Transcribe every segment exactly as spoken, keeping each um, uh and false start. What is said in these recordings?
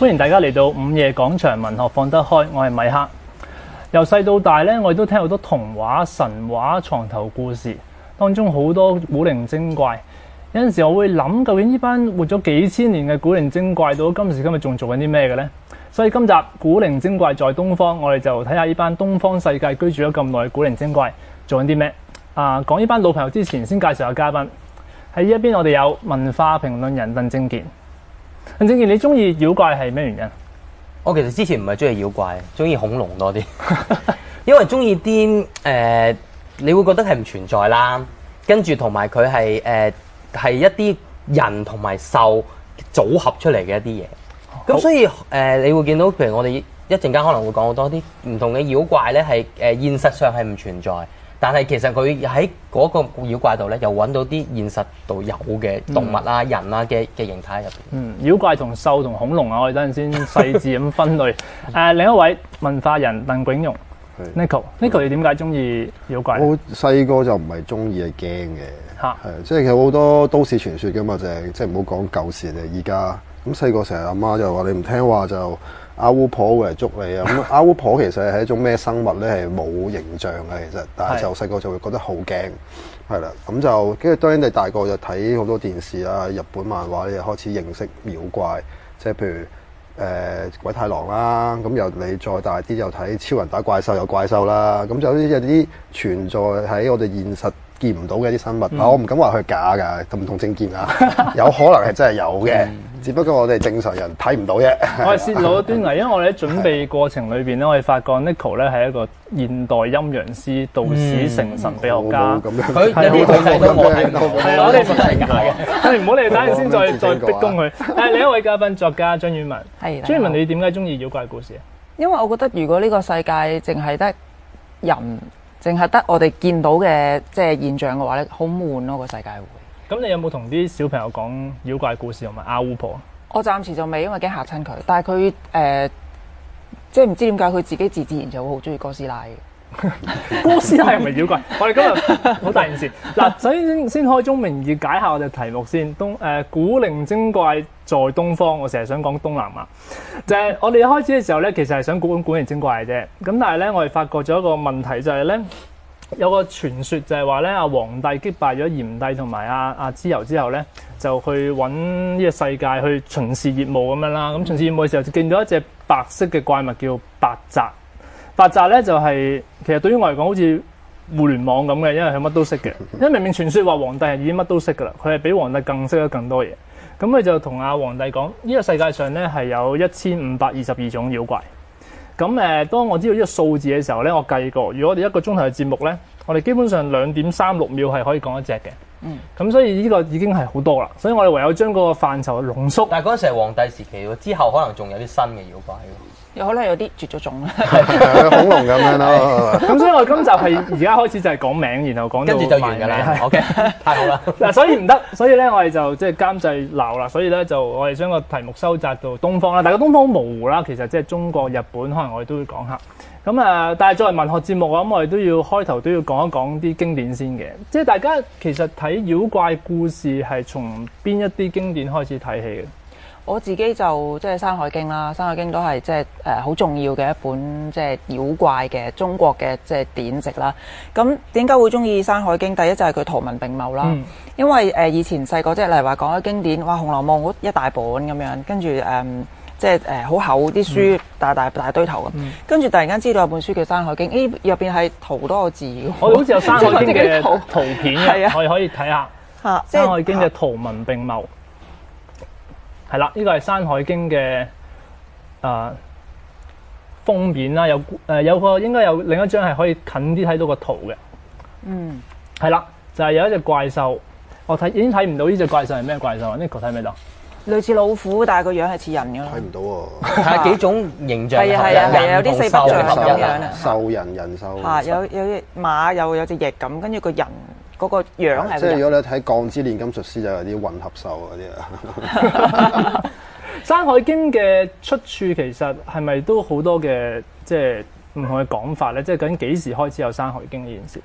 歡迎大家嚟到午夜廣場文學放得開，我係米克。由細到大咧，我亦都聽好多童話、神話、床頭故事，當中好多古靈精怪。有陣時我會諗，究竟呢班活咗幾千年嘅古靈精怪，到今時今日仲做緊啲咩嘅呢？所以今集古靈精怪在東方，我哋就睇下呢班東方世界居住咗咁耐嘅古靈精怪做緊啲咩。啊，講呢班老朋友之前，先介紹下嘉賓。喺呢一邊，我哋有文化評論人鄧正健。鄧正健，你中意妖怪係咩原因？ 我其實之前唔係中意妖怪，中意恐龍多啲，因為中意啲誒，你會覺得係唔存在啦，跟住同埋佢係誒係一啲人同埋獸組合出嚟嘅一啲嘢。咁所以誒、呃，你會見到譬如我哋一陣間可能會講好多啲唔同嘅妖怪咧，係誒現實上係唔存在。但係其實佢喺嗰個妖怪度咧，又揾到啲現實度有嘅動物啊、嗯、人啊嘅嘅形態入邊。嗯， 妖怪同獸同恐龍啊，我哋等陣先細緻咁分類。誒、呃，另一位文化人鄧炳榮 ，Nico，Nico， 你點解中意妖怪？ 我細個就唔係中意，係驚嘅。嚇，係即係有好多都市傳說㗎嘛，就係即係唔好講舊時嚟，依家咁細個成日阿媽就話你唔聽話就。阿巫婆會嚟捉你啊！咁阿巫婆其實係一種咩生物咧？係冇形象嘅其實，但係就細個就會覺得好驚，係啦。咁就跟住當然你大個就睇好多電視啦、日本漫畫，你就開始認識妖怪，即係譬如誒、呃、鬼太郎啦。咁由你再大啲就睇超人打怪獸有怪獸啦。咁就有啲有啲存在喺我哋現實見唔到嘅一啲生物。嗯、我唔敢話佢係假㗎，同唔同正見啊？有可能係真係有嘅。嗯只不過我哋正常人睇唔到啫。 我係泄露咗端倪，因為我哋喺準備過程裏邊咧，我哋發覺 Nico 咧係一個現代陰陽師、道士、成神秘學家。佢係好睇到我睇到， 係我哋唔係假嘅。我哋唔好理，等陣先再再逼供佢。誒，另一位嘉賓作家張婉文。係。張婉文，你點解中意妖怪故事啊？ 因為我覺得如果呢個世界淨係得人，淨係得我哋見到嘅即係現象嘅話咧，好悶咯個世界會。 咁你有冇同啲小朋友講妖怪故事同埋阿巫婆？ 我暫時就未，因為驚嚇親佢。但係佢誒，即係唔知點解佢自己自自然就會好中意哥斯拉嘅。 哥斯拉係咪妖怪？我哋今日好大件事。嗱，首先先開宗明義解下我哋題目先。東誒、呃、古靈精怪在東方，我成日想講東南亞。就係、是、我哋一開始嘅時候咧，其實係想估古靈精怪嘅啫。咁但係咧，我哋發覺咗一個問題就係咧。有個傳說就係話咧，阿黃帝擊敗咗炎帝同埋阿阿蚩尤之後咧，就去揾呢個世界去巡視業務咁樣啦。咁巡視業務嘅時候就見到一隻白色嘅怪物叫白澤。白澤咧就係、是、其實對於我嚟講好似互聯網咁嘅，因為佢乜都識嘅。因為明明傳說話黃帝係已經乜都識噶啦，佢係比黃帝更識得更多嘢。咁佢就同阿黃帝講：呢、這個世界上咧係有一千五百二十二種妖怪。咁誒，當我知道呢個數字嘅時候咧，我計過，如果我哋一個鐘頭嘅節目咧，我哋基本上兩點三六秒係可以講一隻嘅。嗯。咁所以呢個已經係好多啦，所以我哋唯有將嗰個範疇濃縮。 但係嗰陣時係黃帝時期喎，之後可能仲有啲新嘅妖怪喎。 有可能有啲絕咗種啦， 恐龍咁樣咯。 咁所以我今集係而家開始就係講名，然後講到跟住就完㗎啦。OK，太好啦。嗱， 所以唔得，所以咧我哋就即係監製鬧啦。所以咧就我哋將個題目收窄到東方啦。但係個東方好模糊啦，其實即係中國、日本，可能我哋都會講下。咁啊，但係作為文學節目，我諗我哋都要開頭都要講一講啲經典先嘅。即係大家其實睇妖怪故事係從邊一啲經典開始睇起嘅？ 我自己就即係《山海經》啦，《山海經》都係即係誒好重要嘅一本即係妖怪嘅中國嘅即係典籍啦。咁點解會中意《山海經》？第一就係佢圖文並茂啦，嗯、因為誒、呃、以前細個即係例如話講啲經典，哇《紅樓夢》好一大本咁樣，跟住誒即係誒好厚啲書，大大大堆頭咁，嗯、跟住突然間知道有本書叫《山海經》，咦入邊係圖多個字嘅。 我哋好似有《山海經》嘅圖，圖片嘅， 啊、 我哋可以睇下《山海經》嘅圖文並茂。係啦，呢個係《山海經》嘅誒封面啦，有誒、呃、有個應該有另一張係可以近啲睇到個圖嘅。嗯，係啦，就係、是、有一隻怪獸，我睇已經睇唔到呢隻怪獸係咩怪獸啊 Nico 睇唔睇到？ 類似老虎，但係個樣係似人嘅咯。 睇唔到喎， 係幾種形象。 係啊係啊係啊，有啲四不像咁樣啊。 獸人人獸。 嚇，有有隻馬，又有隻翼咁，跟住個人。嗰個樣係， 即係如果你睇《鋼之煉金術師》就有啲混合獸嗰啲啊。 《山海經》嘅出處其實係咪都好多嘅即係唔同嘅講法咧？即係究竟幾時開始有《山海經》呢件事？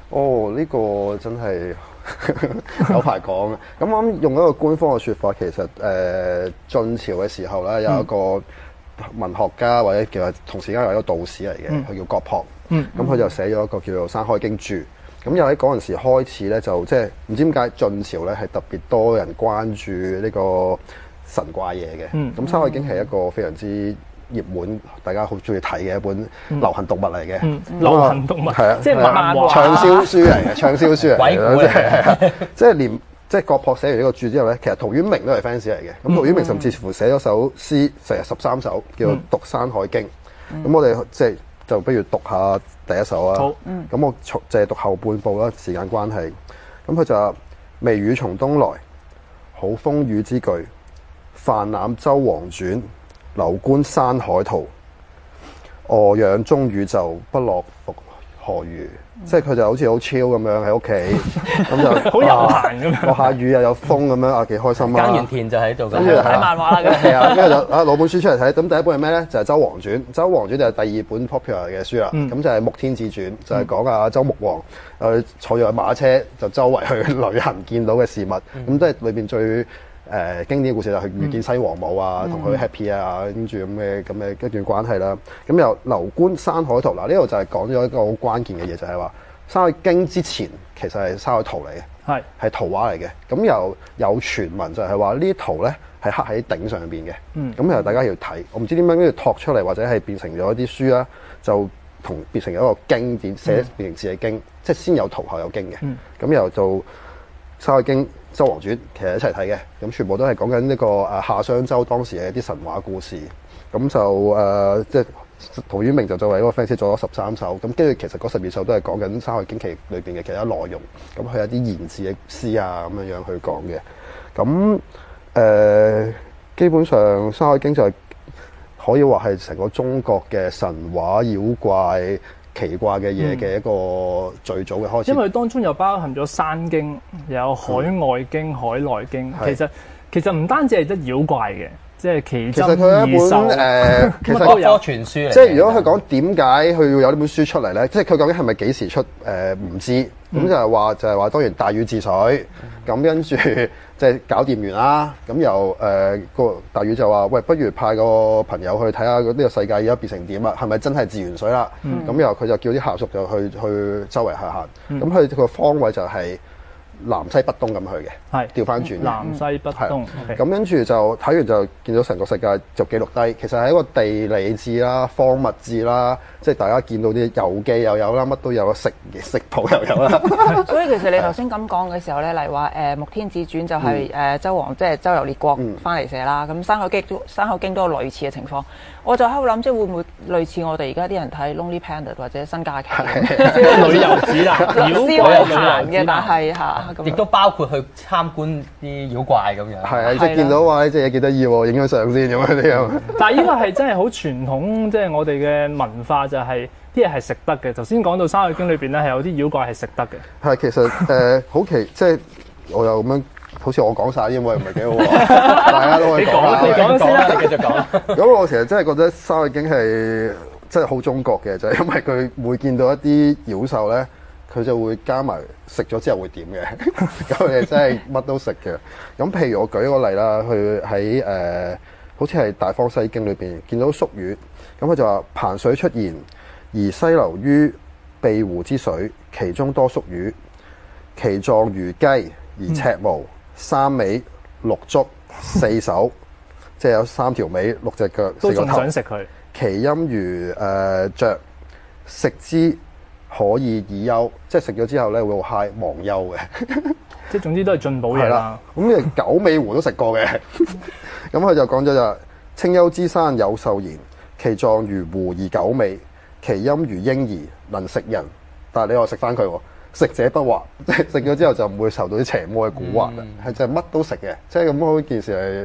哦，呢、個真係有排講嘅。咁我諗用一個官方嘅説法，其實誒、呃、晉朝嘅時候咧，有一個文學家或者叫同時間有一個道士嚟嘅，佢、嗯、叫郭璞。咁佢、嗯、就寫咗一個叫做《山海經注》。咁又喺嗰陣時開始咧，就即係唔知點解晉朝咧係特別多人關注呢個神怪嘢嘅。咁、嗯《山海經》係一個非常之熱門，大家好中意睇嘅一本流行讀物嚟嘅、嗯。 流行讀物係啊，即係漫畫暢銷書嚟嘅，暢銷書嚟嘅。 鬼故嚟嘅， 即係連即係郭璞寫完呢個注之後咧，其實陶淵明都係 fans 嚟嘅。咁陶淵明甚至乎寫咗首詩，成日十三首，叫做《讀山海經》。咁、嗯、我哋即係就不如讀下第一首啊。好，咁、嗯、我就係讀後半部啦，時間關係。咁佢就話：微雨從東來，好風雨之具。泛覽周王傳，樓觀山海圖。臥仰中宇宙，不落復何如？即係佢就好似好 chill 咁樣喺屋企，咁就好悠閒咁樣， 落下雨又有風咁樣啊，幾開心啊！ 耕完田就喺度， 跟住睇漫畫啦，咁係啊，跟住就啊攞本書出嚟睇。咁第一本係咩咧？就係、是《周王傳》。《周王傳》就係第二本 popular 嘅書啦。咁、嗯、就係《穆天子傳》，就係、是、講啊周穆王誒坐住馬車就周圍去旅行，見到嘅事物。咁都係裏邊最。誒、呃、經典嘅故事就係遇見西王母啊，同佢 happy 啊，跟住咁嘅咁嘅一段關係啦。咁又樓觀山海圖，嗱呢度就係講咗一個好關鍵嘅嘢，就係、是、話《山海經》之前其實係山海圖嚟嘅，係係圖畫嚟嘅。咁又有傳聞就係話呢啲圖咧係刻喺頂上邊嘅。嗯，咁又大家要睇，我唔知點解跟住托出嚟，或者係變成咗一啲書啦，就同變成一個經典寫變成字嘅經，即係先有圖後有經嘅。嗯，咁又做《山海經》。周王傳其實一齊睇嘅，咁全部都係講緊呢個誒夏商周當時嘅一啲神話故事，咁就誒、呃、即係陶淵明就作為一個 fans 做咗十三首，咁跟住其實嗰十二首都係講緊《山海經》其裏邊嘅其他內容，咁佢有啲言志嘅詩啊咁樣樣去講嘅，咁誒、呃、基本上《山海經》就係可以話係成個中國嘅神話妖怪。奇怪嘅嘢嘅一個最早嘅開始， 因為當中又包含咗山經，有海外經、嗯、海內經。其實其實唔單止係得妖怪嘅，即係奇珍異獸。其實佢係一本誒，其實都有傳書嚟。 即係如果佢講點解佢要有呢本書出嚟咧？即係佢究竟係咪幾時出？誒、呃、唔知。咁、嗯、就係話就係話，當然大禹治水，咁、嗯、跟住即係搞掂完啦。咁又誒個大禹就話：喂，不如派個朋友去睇下呢個世界而家變成點啊？係咪真係治完水啦？咁、嗯、又佢就叫啲下屬就去去周圍行行。咁佢個方位就係南西北東咁去嘅，係調翻轉。 南西北東。咁、 okay. 跟住就睇完就見到成個世界就記錄低。其實係一個地理志啦、荒物志啦，即係大家見到啲遊記又有啦，乜都有，食食譜又有啦。 所以其實你頭先咁講嘅時候咧，例如話誒《穆天子傳》就係誒周王即係周遊列國翻嚟寫啦。咁、嗯《山海經》都《山海經》都有類似嘅情況。我就喺度諗，即係會唔會類似我哋而家啲人睇《Lonely Planet》或者《新假期》 旅遊指南， 妖怪行嘅，但係嚇。 亦都包括去參觀啲妖怪咁樣， 係啊，即係見到話呢隻嘢幾得意喎，影咗相先咁樣啲樣。 但係呢個係真係好傳統，即係我哋嘅文化就係啲嘢係食得嘅。頭先講到《山海經》裏邊咧，係有啲妖怪係食得嘅。 係其實誒好奇，即係我又咁樣，好似我講晒，因為唔係幾好喎。大家都可以講啦， 你講先啦，你繼續講。 咁我其實真係覺得《山海經》係真係好中國嘅，就係因為佢會見到一啲妖獸咧。佢就會加埋食咗之後會點嘅，咁你真係乜都食嘅。咁譬如我舉一個例啦，佢喺誒好似係《大方西經》裏邊見到宿魚，咁佢就話彭水出現，而西流於庇湖之水，其中多宿魚，其狀如雞，而赤毛，三尾六足四手，即係有三條尾六隻腳四個頭。都仲想食佢。其音如誒雀，食之。可以以憂，即係食咗之後咧會好 high 忘憂嘅， 即係總之都係進補嘢啦。 咁誒九尾狐都食過嘅，咁佢就講咗就青丘之山有獸言，其狀如狐而九尾，其音如嬰兒，能食人。但係你話食翻佢喎，食者不惑，即係食咗之後就唔會受到啲邪魔嘅蠱惑啦，係、嗯、就係乜都食嘅，即係咁嗰件事係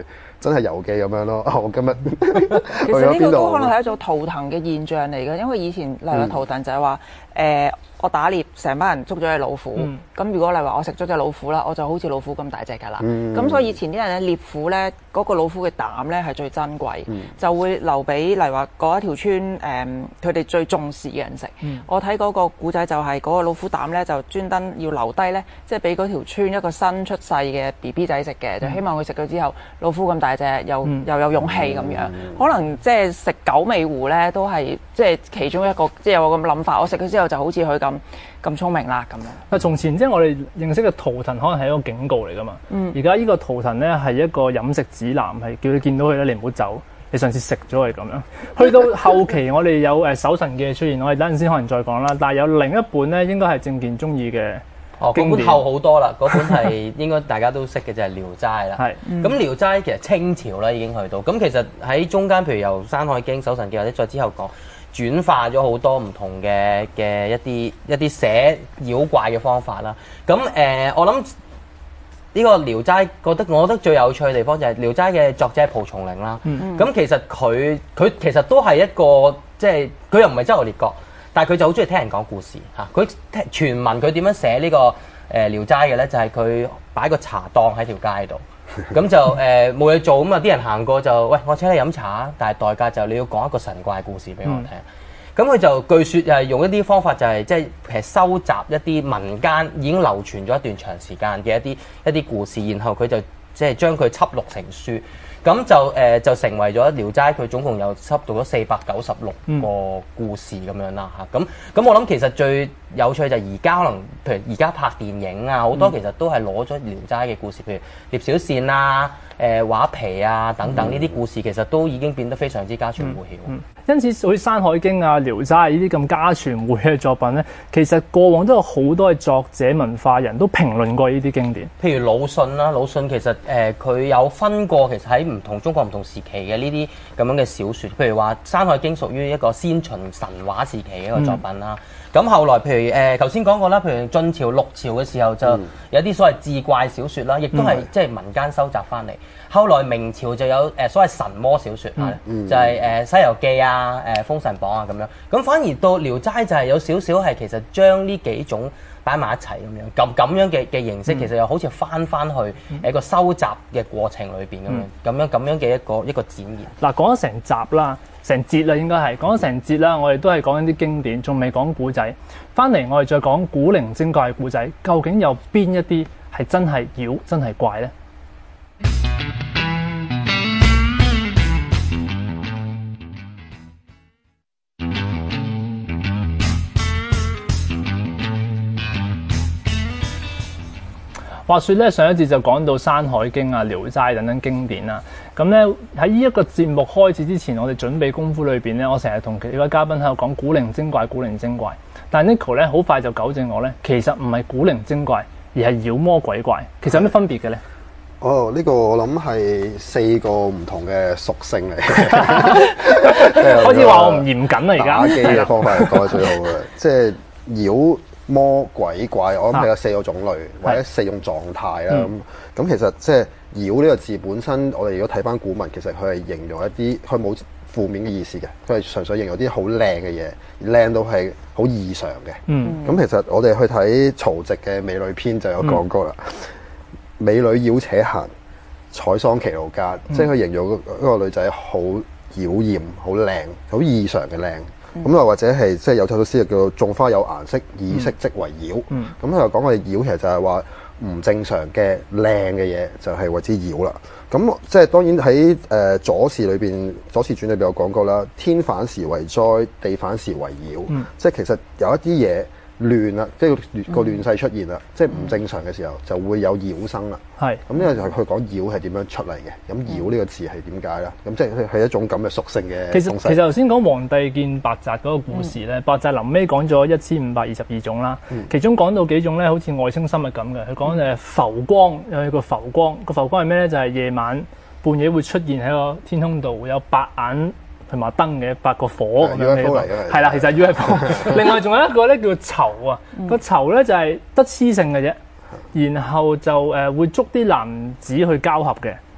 真係遊記咁樣咯。我今日其實呢個都可能係一種圖騰嘅現象嚟嘅，因為以前例如圖騰就係話誒。我打獵，成班人捉咗隻老虎。咁、嗯、如果例如話我食咗隻老虎啦，我就好似老虎咁大隻㗎啦。咁、嗯、所以以前啲人咧獵虎咧，嗰、那個老虎嘅膽咧係最珍貴，嗯、就會留俾例如話嗰一條村誒佢哋最重視嘅人食。嗯、我睇嗰個古仔就係嗰個老虎膽咧，就專登要留低咧，即係俾嗰條村一個新出世嘅 B B 仔食嘅，嗯、就希望佢食咗之後，老虎咁大隻，又、嗯、又有勇氣咁樣。嗯、可能即係食九尾狐咧，都係即係其中一個，即係有個咁諗法。我食咗之後就好似佢咁。咁聰明啦，咁樣。 啊，從前即係我哋認識嘅圖騰，可能係一個警告嚟噶嘛。嗯。而家呢個圖騰咧係一個飲食指南，係叫你見到佢咧，你唔好走，你上次食咗佢咁樣。去到後期，我哋有誒搜神記嘅出現，我哋等陣先可能再講啦。但係有另一本咧，應該係正健中意嘅。 哦，嗰本厚好多啦，嗰本係應該大家都識嘅就係、是《聊齋》啦。係。咁、嗯《聊齋》其實清朝啦已經去到，咁其實喺中間，譬如由《山海經》、《搜神記》或者再之後講。轉化咗好多唔同嘅嘅一啲一啲寫妖怪嘅方法啦。咁誒、呃，我諗呢個《聊齋》覺得我覺得最有趣嘅地方就係《聊齋》嘅作者係蒲松齡啦。咁、嗯嗯、其實佢佢其實都係一個即係佢又唔係周遊列國，但係佢就好中意聽人講故事嚇。佢傳聞佢點樣寫、這個呃、呢個誒《聊齋》嘅咧，就係佢擺個茶檔喺條街度。咁就誒冇嘢做咁啊！啲人行過就喂，我請你飲茶，但係代價就你要講一個神怪故事俾我聽。咁佢、嗯、就據說係用一啲方法、就是，就係即係其實收集一啲民間已經流傳咗一段長時間嘅一啲一啲故事，然後佢就即係將佢輯錄成書。咁就誒、呃、就成為咗《聊齋》，佢總共有輯錄咗四百九十六個故事咁樣啦嚇。咁咁我諗其實最有趣就係而家可能，譬如而家拍電影啊，好多其實都係攞咗《聊齋》嘅故事，譬如聶小倩啊、誒、呃、畫皮啊等等呢啲故事，其實都已經變得非常之家傳戶曉。 嗯嗯、因此，好似《山海經》啊、《聊齋》呢啲咁家傳戶曉嘅作品咧，其實過往都有好多嘅作者、文化人都評論過呢啲經典。 譬如魯迅啦，魯迅其實誒佢、呃、有分過，其實喺唔同中國唔同時期嘅呢啲咁樣嘅小説，譬如話《山海經》屬於一個先秦神話時期嘅一個作品啦。咁、嗯、後來譬如誒頭先講過啦，譬如晉朝、六朝嘅時候就有啲所謂志怪小説啦，亦都係即係民間收集翻嚟。後來明朝就有誒所謂神魔小説啊，嗯、就係誒《西遊記》啊、誒《封神榜》啊咁樣。咁反而到《聊齋》就係有少少係其實將呢幾種擺埋一齊咁樣，咁咁樣嘅嘅形式，其實又好似翻翻去誒一個收集嘅過程裏邊咁樣，咁樣咁樣嘅一個一個展現。 嗱，講咗成集啦，成節啦，應該係講咗成節啦，我哋都係講緊啲經典，仲未講古仔。翻嚟我哋再講古靈精怪嘅古仔，究竟有邊一啲係真係妖、真係怪咧？話說咧，上一節就講到《山海經》啊、《聊齋》等等經典啦。咁咧喺呢一個節目開始之前，我哋準備功夫裏邊咧，我成日同幾位嘉賓喺度講古靈精怪、古靈精怪。但係 Nico 咧好快就糾正我咧，其實唔係古靈精怪，而係妖魔鬼怪。其實有咩分別嘅咧？ 哦，呢、這個我諗係四個唔同嘅屬性嚟嘅。 好似話我唔嚴謹啦，而家打機嘅方法係講得最好嘅，即係妖魔鬼怪，我諗係有四個種類、啊、或者四種狀態啦。咁咁、嗯、其實即係妖呢個字本身，我哋如果睇翻古文，其實佢係形容一啲佢冇負面嘅意思嘅，佢係純粹形容啲好靚嘅嘢，靚到係好異常嘅。嗯，咁其實我哋去睇曹植嘅《美女篇》就有講過啦。嗯、美女妖且閒，採桑其露間，嗯、即係佢形容嗰個女仔好妖豔、好靚、好異常嘅靚。咁又、嗯、或者係即係有首詩叫做種花有顏色，以色即為妖。咁佢又講我哋妖其實就係話唔正常嘅靚嘅嘢就係為之妖啦。咁即係當然喺誒、呃、左氏裏邊《左氏傳》裏邊有講過啦，天反時為災，地反時為妖。嗯、即係其實有一啲嘢亂啦，即係個亂世出現啦，嗯、即係唔正常嘅時候就會有妖生啦。係咁呢個就係佢講妖係點樣出嚟嘅。咁妖呢個字係點解咧？咁即係係一種咁嘅屬性嘅。其實其實頭先講黃帝見白澤嗰個故事咧，嗯、白澤臨尾講咗一千五百二十二種啦，嗯、其中講到幾種咧，好似外星生物咁嘅。佢講誒浮光，有個浮光，個浮光係咩咧？就係、是、夜晚半夜會出現喺個天空度，會有白眼同埋燈嘅八個火咁樣嘅。係啦，其實 U F O。另外仲有一個咧叫囚啊，個囚咧就係得雌性嘅啫。然後就誒會捉啲男子去交合嘅，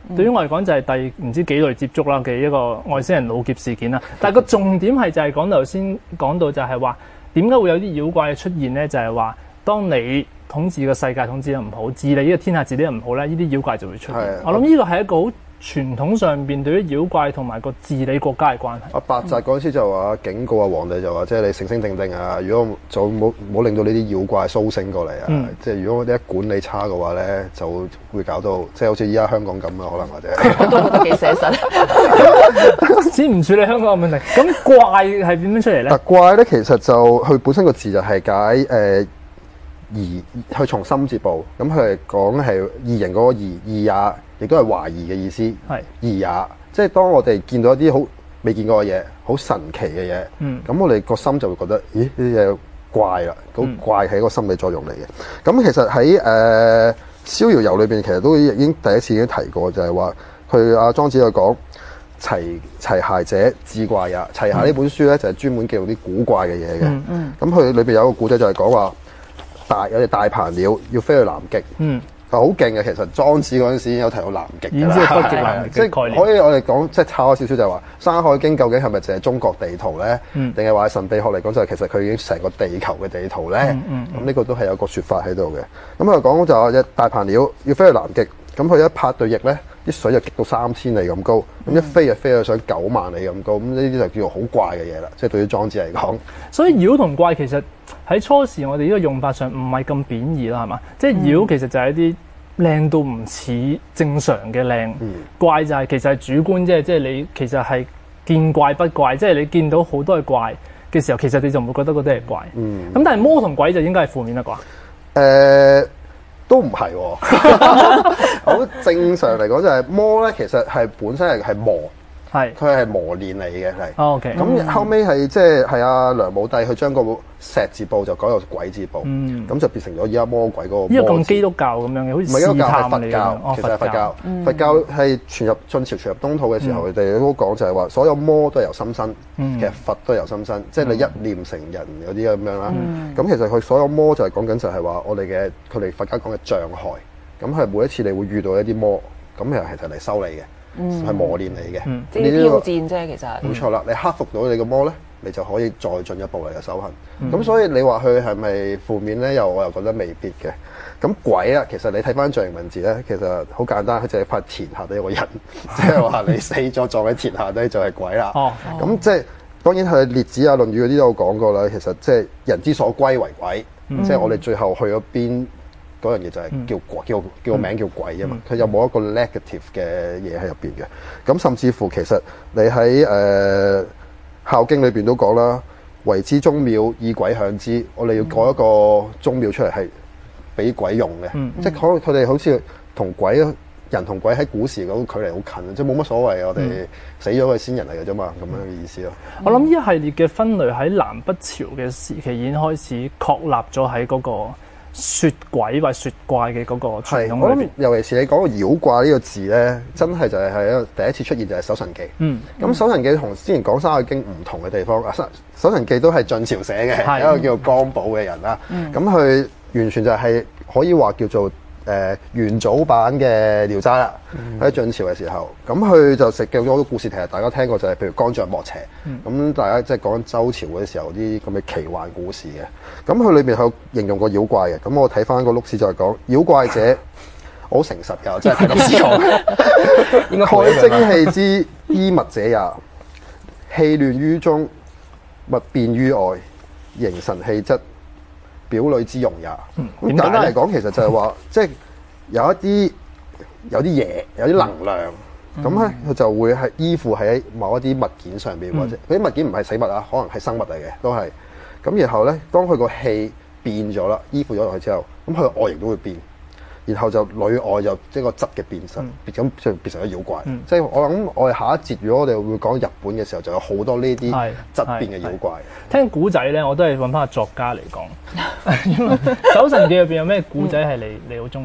對於我嚟講就係第唔知幾類接觸啦嘅一個外星人老劫事件啦。但係個重點係就係講頭先講到就係話點解會有啲妖怪嘅出現咧？就係話當你統治個世界統治得唔好，治理呢個天下治理得唔好咧，呢啲妖怪就會出現。 係我諗呢個係一個好傳統上邊對於妖怪同埋個治理國家嘅關係。 阿白澤嗰陣時就話警告阿皇帝就話，即係你醒醒定定啊！如果就冇冇令到呢啲妖怪甦醒過嚟啊！ 嗯、 即係如果你一管理差嘅話咧，就會搞到即係好似依家香港咁啊，可能或者我都覺得幾寫實。 先唔處理香港嘅問題，咁怪係點樣出嚟咧？ 特怪咧，其實就佢本身個字就係解誒疑，佢從心字部，咁佢係講係異形嗰個疑疑也。亦都係懷疑嘅意思， 係疑也，即係當我哋見到一啲好未見過嘅嘢，好神奇嘅嘢，咁、 嗯、 我哋個心就會覺得，咦呢啲嘢怪啦，好、 嗯、 怪係一個心理作用嚟嘅。咁其實喺誒《逍遙遊》裏邊，其實都已經第一次已經提過，就係話佢阿莊子有講齊齊諧者志怪也。齊諧呢本書咧就係專門記錄啲古怪嘅嘢嘅。咁、 嗯、 佢裏邊有一個古仔就係講話大有隻大鵬鳥要飛去南極。嗯好勁嘅，其實莊子嗰陣時已經有提到南極㗎啦， 北極南極即係可以我哋講即係抄咗少少就係話《山海經》究竟係咪淨係中國地圖咧？定係話神秘學嚟講就係其實佢已經成個地球嘅地圖咧？咁呢、嗯嗯嗯、個都係有個説法喺度嘅。咁佢講就話隻大鵬鳥要飛去南極，咁佢一拍對翼咧，啲水就極到三千里咁高，咁、嗯、一飛就飛到上九萬里咁高，咁呢啲就叫做好怪嘅嘢啦。即係對於莊子嚟講， 所以妖同怪其實喺初時我哋呢個用法上唔係咁貶義啦，係嘛？即係妖其實就係一啲靚到唔似正常嘅靚，嗯、怪就係其實係主觀啫，即係你其實係見怪不怪，即係你見到好多係怪嘅時候，其實你就唔會覺得嗰啲係怪。咁、嗯、但係魔同鬼就應該係負面啦啩？誒、 呃，都唔係、哦，好正常嚟講就係魔咧，其實係本身係係魔。係，佢係磨練嚟嘅，係。 哦 OK。 咁後尾係即係係阿梁武帝佢將個石字部就改做鬼字部，咁、嗯、就變成咗而家魔鬼嗰個魔字。因為咁基督教咁樣嘅，好似試探嚟嘅。哦，其實係佛教。佛教係傳入晉朝傳入東土嘅時候，佢哋都講就係話，所有魔都係由心生，嗯、其實佛都係由心生，即係你一念成人嗰啲咁樣啦。咁、嗯、其實佢所有魔就係講緊就係話我哋嘅佢哋佛家講嘅障礙，咁係每一次你會遇到一啲魔，咁又係就嚟收你嘅。係、嗯、磨練你嘅， 即係挑戰啫。其實冇錯啦，你克服到你個魔咧，你就可以再進一步嚟嘅修行。咁、嗯、所以你話佢係咪負面咧？又我又覺得未必嘅。咁鬼啊，其實你睇翻象形文字咧，其實好簡單，佢就係塊田下底有個人，即係話你死咗撞喺田下底就係鬼啦。哦，咁即係當然係列子啊、論語嗰啲都有講過啦。其實即係人之所歸為鬼，嗯、即係我哋最後去咗邊。嗰樣嘢就係叫鬼，叫叫個名叫鬼啊嘛，佢又冇一個 negative 嘅嘢喺入邊嘅。咁甚至乎其實你喺誒《孝經》裏邊都講啦，為之宗廟，以鬼享之。我哋要改一個宗廟出嚟係俾鬼用嘅，嗯、即係可能佢哋好似同鬼人同鬼喺古時嗰個距離好近，即係冇乜所謂。我哋死咗嘅先人嚟嘅啫嘛，咁樣嘅意思咯。 我諗呢一系列嘅分類喺南北朝嘅時期已經開始確立咗喺嗰個說鬼或說怪嘅嗰個傳統。 我諗尤其是你講個妖怪呢個字咧，真係就係係一個第一次出現就係《搜神記》。嗯，咁《搜神記》同之前講《山海經》唔同嘅地方，啊，《搜神記》都係晉朝寫嘅，一個叫做江寶嘅人啦。咁佢、嗯、完全就係可以話叫做誒、呃、元祖版嘅《聊齋》啦。喺晉、嗯、朝嘅時候，咁佢就食嘅好多故事，其實大家聽過就係、是、譬如江上莫邪。咁、嗯、大家即係講周朝嗰啲時候啲咁嘅奇幻故事嘅。咁佢裏邊有形容過妖怪嘅。咁我睇翻個錄史就係講妖怪者，我好誠實㗎，我真係睇錄史講。應該蓋精氣之衣物者也，氣亂於中，物變於外，形神氣質，表裏之容也。咁、嗯、簡單嚟講，其實就係話，即係有一啲有啲嘢，有啲能量，咁咧佢就會係依附喺某一啲物件上邊，嗯、或者嗰啲物件唔係死物啊，可能係生物嚟嘅，都係。咁然後咧，當佢個氣變咗啦，依附咗落去之後，咁佢個外形都會變，然後就裏外就即係個質嘅變身，咁就變成咗妖怪。嗯、即係我諗，我哋下一節如果我哋會講日本嘅時候，就有好多呢啲質變嘅妖怪。聽古仔咧，我都係揾翻個作家嚟講。《搜神記》入邊有咩古仔係你你好中意？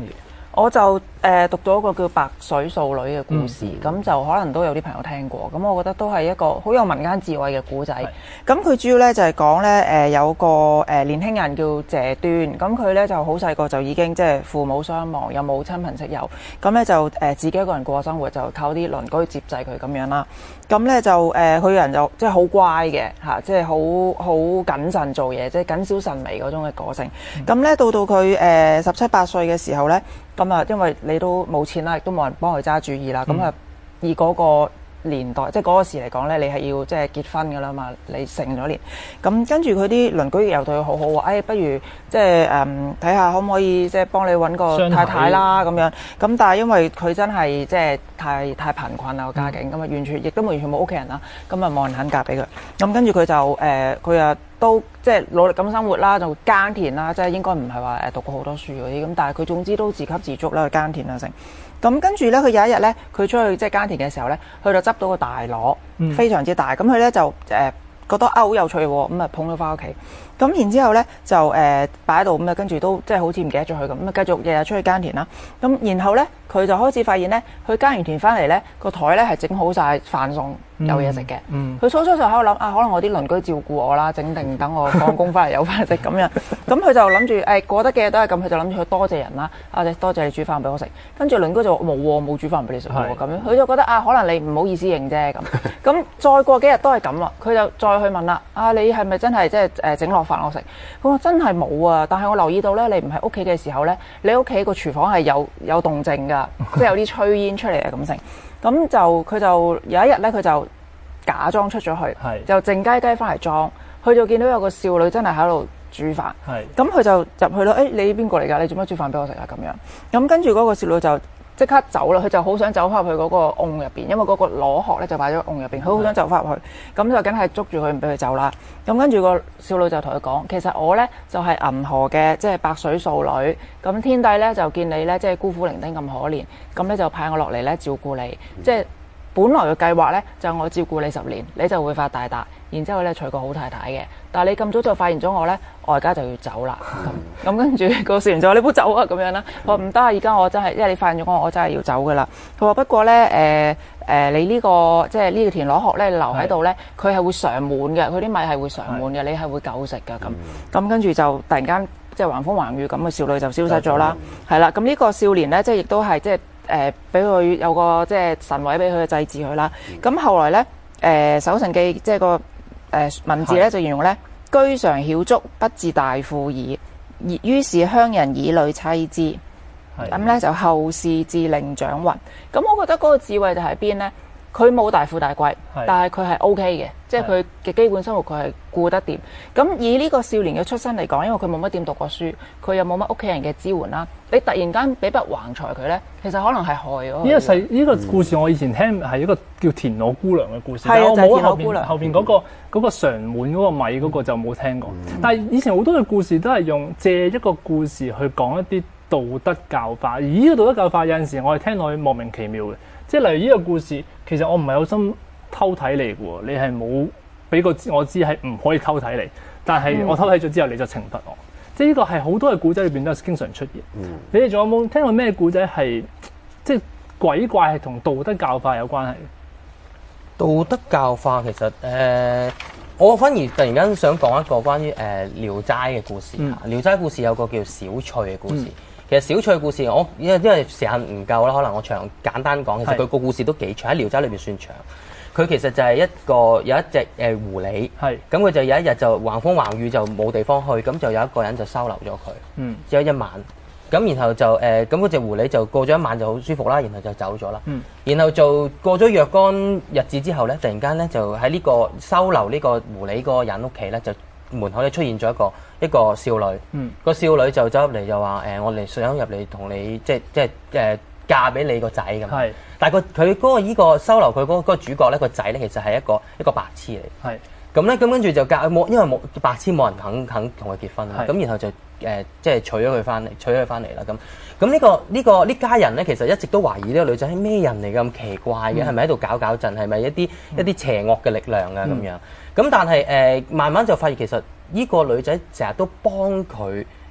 我就誒、呃、讀咗一個叫《白水素女》嘅故事，咁、 嗯、 就可能都有啲朋友聽過。咁我覺得都係一個好有民間智慧嘅故仔。咁佢主要咧就係講咧誒有個誒年輕人叫謝端，咁佢咧就好細個就已經即係父母雙亡，又冇親朋戚友，咁咧就誒自己一個人過生活，就靠啲鄰居接濟佢咁樣啦。咁咧就誒佢個人就即係好乖嘅嚇，即係好好謹慎做嘢，即係謹小慎微嗰種嘅個性。咁咧、嗯、到到佢誒十七八歲嘅時候咧，咁啊因為你都冇錢啦，亦都冇人幫佢揸主意啦，咁啊、嗯、以嗰個年代即係嗰個時嚟講咧，你係要即係結婚㗎啦嘛，你成咗年，咁跟住佢啲鄰居又對佢好好喎，誒、哎、不如即係誒睇下可唔可以即係幫你揾個太太啦咁樣，咁但係因為佢真係即係太太貧困啦個家境，咁啊、嗯、完全亦都完全冇屋企人啦，咁啊冇人肯嫁俾佢，咁跟住佢就誒佢啊都即係努力咁生活啦，就耕田啦，即係應該唔係話誒讀過好多書嗰啲，咁但係佢總之都自給自足啦，去耕田啊成。咁跟住咧，佢有一日咧，佢出去即係耕田嘅時候咧，佢就執到個大螺，嗯、非常之大。咁佢咧就誒、呃、覺得啊好有趣喎，咁啊捧咗翻屋企。咁然之後咧就誒擺喺度咁啊，跟住都即係好似唔記得咗佢咁，咁啊繼續日日出去耕田啦。咁然後咧佢就開始發現咧，佢耕完田翻嚟咧個台咧係整好晒飯餸。有嘢食嘅，佢、嗯、初初就喺度諗啊，可能我啲鄰居照顧我啦，整定等我放工翻嚟有飯食咁樣。咁佢就諗住誒過得嘅嘢都係咁，佢就諗住去多謝人啦，啊多謝你煮飯俾我食。跟住鄰居就冇喎，冇煮飯俾你食喎咁樣。佢就覺得啊，可能你唔好意思認啫咁。咁再過幾日都係咁啦，佢就再去問啦，啊你係咪真係即係誒整落飯我食？佢話真係冇啊，但係我留意到咧，你唔喺屋企嘅時候咧，你屋企個廚房係有有動靜㗎，即係有啲炊煙出嚟啊咁成。咁就佢就有一日咧，佢就假裝出咗去，是就靜雞雞翻嚟裝，佢就見到有個少女真係喺度煮飯，咁佢是就入去咯。誒、欸，你邊個嚟㗎？你做乜煮飯俾我食啊？咁樣，咁跟住嗰個少女就即刻走啦。佢就好想走翻去嗰個甕入邊，因為嗰個螺殼咧就擺咗甕入邊，佢好想走翻入去，咁是就梗係捉住佢唔俾佢走啦。咁跟住個少女就同佢講：其實我咧就係、是、銀河嘅，即係白水素女。咁天帝咧就見你咧即係孤苦伶仃咁可憐，咁咧就派我落嚟咧照顧你，即係。本來嘅計劃咧就我照顧你十年，你就會發大達，然之後咧娶個好太太嘅。但係你咁早就發現咗我咧，我而家就要走啦。咁咁跟住個少年就話：你唔好走啊！咁樣啦。佢話唔得啊！而家我真係，因為你發現咗我，我真係要走噶啦。佢話不過咧，誒、呃、誒、呃，你呢、這個即係呢個田螺殼咧，你留喺度咧，佢係會常滿嘅，佢啲米係會常滿嘅，你係會夠食噶咁。咁跟住就突然間即係橫風橫雨咁嘅少女就消失咗啦。係啦，咁呢個少年咧，即係亦都係即係。誒俾佢有個即係神位俾佢祭祀佢啦。咁、嗯、後來咧，誒、呃《搜神記》即係個誒、呃、文字咧就形容咧，居常曉築，不至大富矣。於是鄉人以女妻之。咁咧是、嗯、就後事至令長雲。咁我覺得嗰個智慧就喺邊咧？佢冇大富大貴，是但係佢係 O K 嘅，即係佢嘅基本生活佢係顧得掂。咁以呢個少年嘅出身嚟講，因為佢冇乜點讀過書，佢又冇乜屋企人嘅支援啦。你突然間俾筆橫財佢咧，其實可能係害咗。呢個細呢個故事我以前聽係一個叫田螺姑娘嘅故事， 係啊， 就係田螺姑娘。 後邊嗰、嗰個嗰個常滿嗰個米嗰個就冇聽過。嗯、但係以前好多嘅故事都係用借一個故事去講一啲道德教化，而呢個道德教化有陣時我係聽落去莫名其妙嘅。即係例如呢個故事，其實我唔係有心偷睇你嘅喎，你係冇俾個我知係唔可以偷睇你，但係我偷睇咗之後你就懲罰我，即係呢個係好多嘅故仔裏邊都係經常出現。嗯、你哋仲有冇聽過咩故仔係即係鬼怪係同道德教化有關係？ 道德教化其實誒、呃，我反而突然間想講一個關於誒、呃《聊齋》嘅故事。嗯、聊齋故事有個叫小翠嘅故事。嗯其實小翠嘅故事，我因為因為時間唔夠啦，可能我長簡單講。其實佢個故事都幾長，喺《聊齋》裏邊算長。佢其實就係一個有一隻誒狐狸，咁佢是就有一日就橫風橫雨就冇地方去，咁就有一個人就收留咗佢，嗯、只有一晚。咁然後就誒咁嗰隻狐狸就過咗一晚就好舒服啦，然後就走咗啦。嗯、然後就過咗若干日子之後咧，突然間咧就喺呢個收留呢個狐狸嗰個人屋企咧就。門口咧出現咗一個一個少女，嗯、個少女就走入嚟就話誒、呃，我哋想入嚟同你即係即係誒、呃、嫁俾你個仔咁。係，但係個佢嗰個依個收留佢嗰個主角咧個仔咧其實係一個一個白痴嚟。係，咁咧咁跟住就嫁冇，因為冇白痴冇人肯肯同佢結婚。係，咁然後就誒、呃、即係娶咗佢翻嚟，娶咗佢翻嚟啦咁。咁呢、呢個呢、呢個呢家人咧，其實一直都懷疑呢個女仔係咩人嚟咁奇怪嘅，係咪喺度搞搞震，係咪一啲、嗯、一啲邪惡嘅力量啊咁、嗯、樣？咁但係誒、呃、慢慢就發現其實呢個女仔成日都幫佢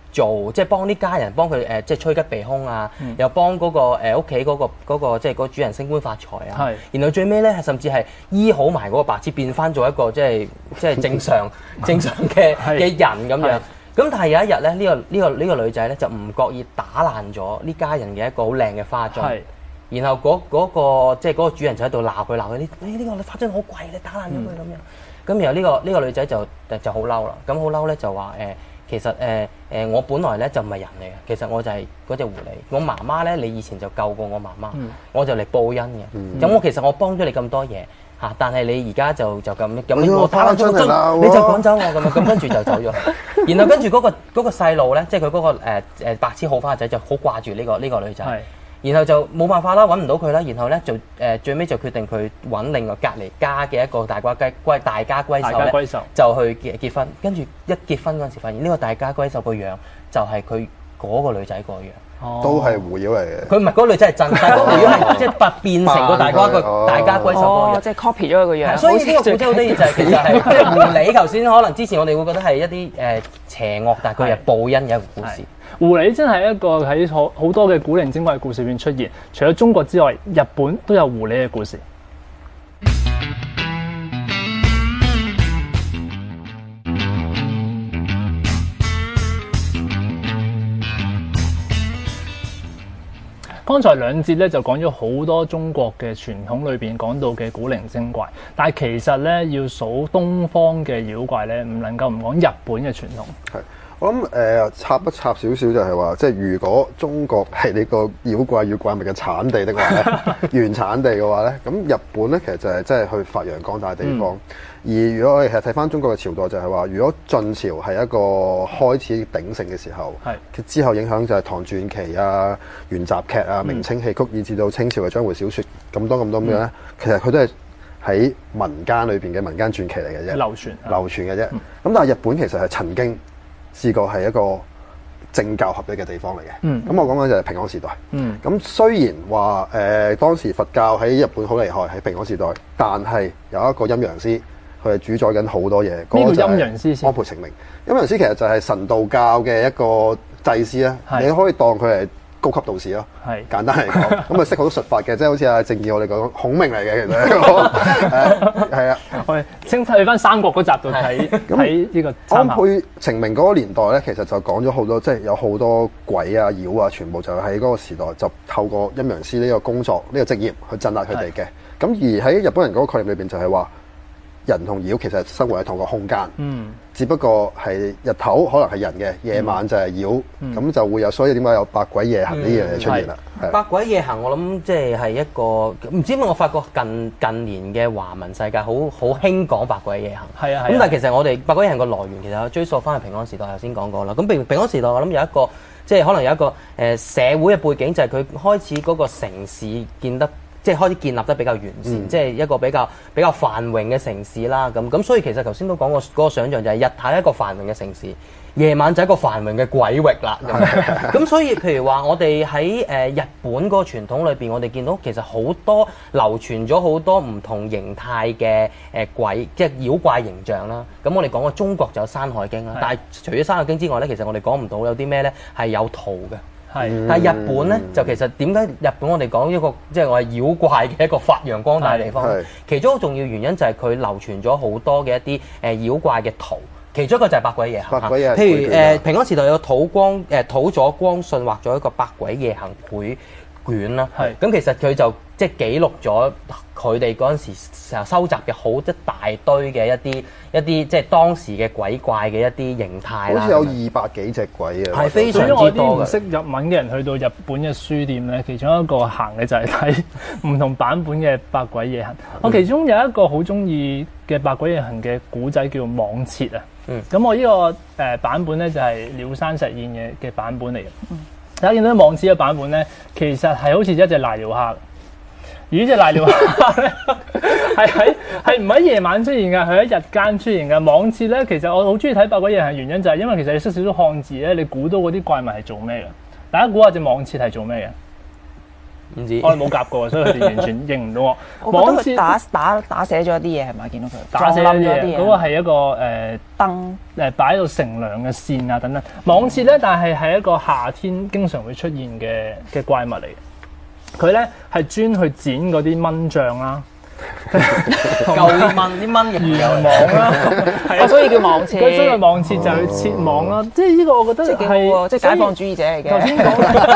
做，即係幫啲家人幫佢誒即係趨吉避凶啊， 嗯、 又幫嗰、嗰個誒屋企嗰個嗰、嗰個即係嗰個主人升官發財啊。 係。 然後最尾咧，甚至係醫好埋嗰個白痴，變翻做一個即係即係正常正常嘅嘅人咁樣。咁但係有一日咧，呢、呢個呢、呢個呢、呢個女仔咧就唔覺意打爛咗呢家人嘅一個好靚嘅花樽。係。然後嗰、嗰、嗰個即係嗰個主人就喺度鬧佢鬧佢，呢呢呢個花樽好貴，你打爛咗佢咁樣。咁然後呢個呢個女仔就就好嬲啦。咁好嬲咧就話誒。其實誒誒、呃呃，我本來咧就唔係人嚟嘅，其實我就係嗰隻狐狸。我媽媽咧，你以前就救過我媽媽，嗯、我就嚟報恩嘅。咁、嗯、我其實我幫咗你咁多嘢嚇，但係你而家就就咁咁，我打爛咗個樽，你就趕走我咁樣，咁跟住就走咗。然後跟住嗰、嗰個嗰、嗰個細路咧，即係佢嗰個誒誒白痴好花仔，就好掛住呢個呢、呢個女仔。然後就冇辦法啦，揾唔到佢啦。然後咧就誒、呃、最尾就決定佢揾另外隔離家嘅一個大家閨龜大家閨秀咧，就去結結婚。跟住一結婚嗰陣時，發現呢個大家閨秀個樣就係佢嗰個女仔個樣， 哦、都係狐妖嚟嘅。 佢唔係嗰個女仔係真，但係嗰個狐妖係即係變變成個大家個大家閨秀個樣， 哦、即係 copy 咗佢個樣。 所以呢個古仔好得意就係其實係即係狐狸。頭先可能之前我哋會覺得係一啲誒邪惡，但係佢係報恩嘅一個故事。 狐狸真係一個喺好好多嘅古靈精怪嘅故事入面出現，除咗中國之外，日本都有狐狸嘅故事。剛才兩節咧就講咗好多中國嘅傳統裏邊講到嘅古靈精怪，但係其實咧要數東方嘅妖怪咧，唔能夠唔講日本嘅傳統。係。 我諗誒、呃、插一插少少就係話，即係如果中國係呢個妖怪與怪物嘅產地的話咧，原產地嘅話咧，咁日本咧其實就係即係去發揚光大嘅地方。嗯、而如果我哋其實睇翻中國嘅朝代，就係話，如果晉朝係一個開始鼎盛嘅時候，係之後影響就係唐傳奇啊、元雜劇啊、明清戲曲，以至到清朝嘅江湖小説咁多咁多咁樣咧，嗯、其實佢都係喺民間裏邊嘅民間傳奇嚟嘅啫，流傳流傳嘅啫。咁、嗯、但係日本其實係曾經試過係一個政教合一嘅地方嚟嘅，咁、嗯、我講緊就係平安時代。咁、嗯、雖然話誒、呃、當時佛教喺日本好厲害，喺平安時代，但係有一個陰陽師，佢係主宰緊好多嘢。 呢個陰陽師先？安倍晴明。陰陽師其實就係神道教嘅一個祭司啦，是你可以當佢係高級道士咯，係簡單嚟講，咁啊識好多術法嘅，即係好似阿正義我哋講孔明嚟嘅，其實係係啊， 我哋清翻去翻三國嗰集度睇睇呢個安倍晴明嗰個年代咧，其實就講咗好多，即係有好多鬼啊妖啊，全部就喺嗰個時代就透過陰陽師呢個工作呢個職業去鎮壓佢哋嘅。咁而喺日本人嗰個概念裏邊就係話，人同妖其實生活喺同個空間，嗯，只不過係日頭可能係人嘅，夜晚就係妖，咁、嗯、就會有，所以點解有百鬼夜行呢樣嘢出現啦？ 嗯、百鬼夜行我諗即係係一個唔知點解我發覺近近年嘅華文世界好好興講百鬼夜行，係啊，咁但係其實我哋百鬼夜行個來源其實追溯翻去平安時代，頭先講過啦。咁平平安時代我諗有一個即係可能有一個誒、呃、社會嘅背景，就係佢開始嗰個城市見得。即係開始建立得比較完善，嗯、即係一個比較比較繁榮嘅城市啦。咁咁所以其實頭先都講過嗰個想像就係日頭一個繁榮嘅城市，夜晚就係一個繁榮嘅鬼域啦。咁所以譬如話我哋喺誒日本嗰個傳統裏邊，我哋見到其實好多流傳咗好多唔同形態嘅誒鬼，即係妖怪形象啦。咁我哋講過中國就有《山海經》啦，但係除咗《山海經》之外咧，其實我哋講唔到有啲咩咧係有圖嘅。係，但係日本咧就其實點解日本我哋講一個即係我係妖怪嘅一個發揚光大嘅地方，其中一個重要原因就係佢流傳咗好多嘅一啲誒妖怪嘅圖，其中一個就係百鬼夜行。百鬼夜行，譬如誒、呃、平安時代有個土光誒、呃、土佐光信畫咗一個百鬼夜行繪卷啦，咁其實佢就即係記錄咗佢哋嗰陣時成日收集嘅好一大堆嘅一啲一啲即係當時嘅鬼怪嘅一啲形態啦。 好似有二百幾隻鬼啊！ 係非常之多嘅。所以我啲唔識日文嘅人去到日本嘅書店咧，其中一個行嘅就係睇唔同版本嘅百鬼夜行。嗯、我其中有一個好中意嘅百鬼夜行嘅古仔叫網切啊。嗯。咁我呢個誒版本咧就係鳥山石燕嘅嘅版本嚟嘅。嗯。大家見到網切嘅版本咧，其實係好似一隻瀨尿蝦。而呢隻瀨尿蝦咧，係喺係唔喺夜晚出現㗎？係喺日間出現㗎。網切咧，其實我好中意睇百鬼夜行，原因就係因為其實你識少少漢字咧，你估到嗰啲怪物係做咩嘅？大家估下隻網切係做咩嘅？ 唔知我哋冇夾過，所以佢哋完全認唔到我。 我覺得網廁佢打打打寫咗一啲嘢係咪？見到佢打死咗啲嘢， 撞冧咗啲嘢。 嗰個係一個誒燈誒擺到乘涼嘅線啊等等。網廁咧，但係係一個夏天經常會出現嘅嘅怪物嚟嘅。佢咧係專去剪嗰啲蚊帳啦。 舊蚊啲蚊嘅漁網啦，係哦，所以叫網廁。 佢所以網廁就係去切網啦，即係呢個我覺得即係幾好喎，即係解放主義者嚟嘅。 頭先講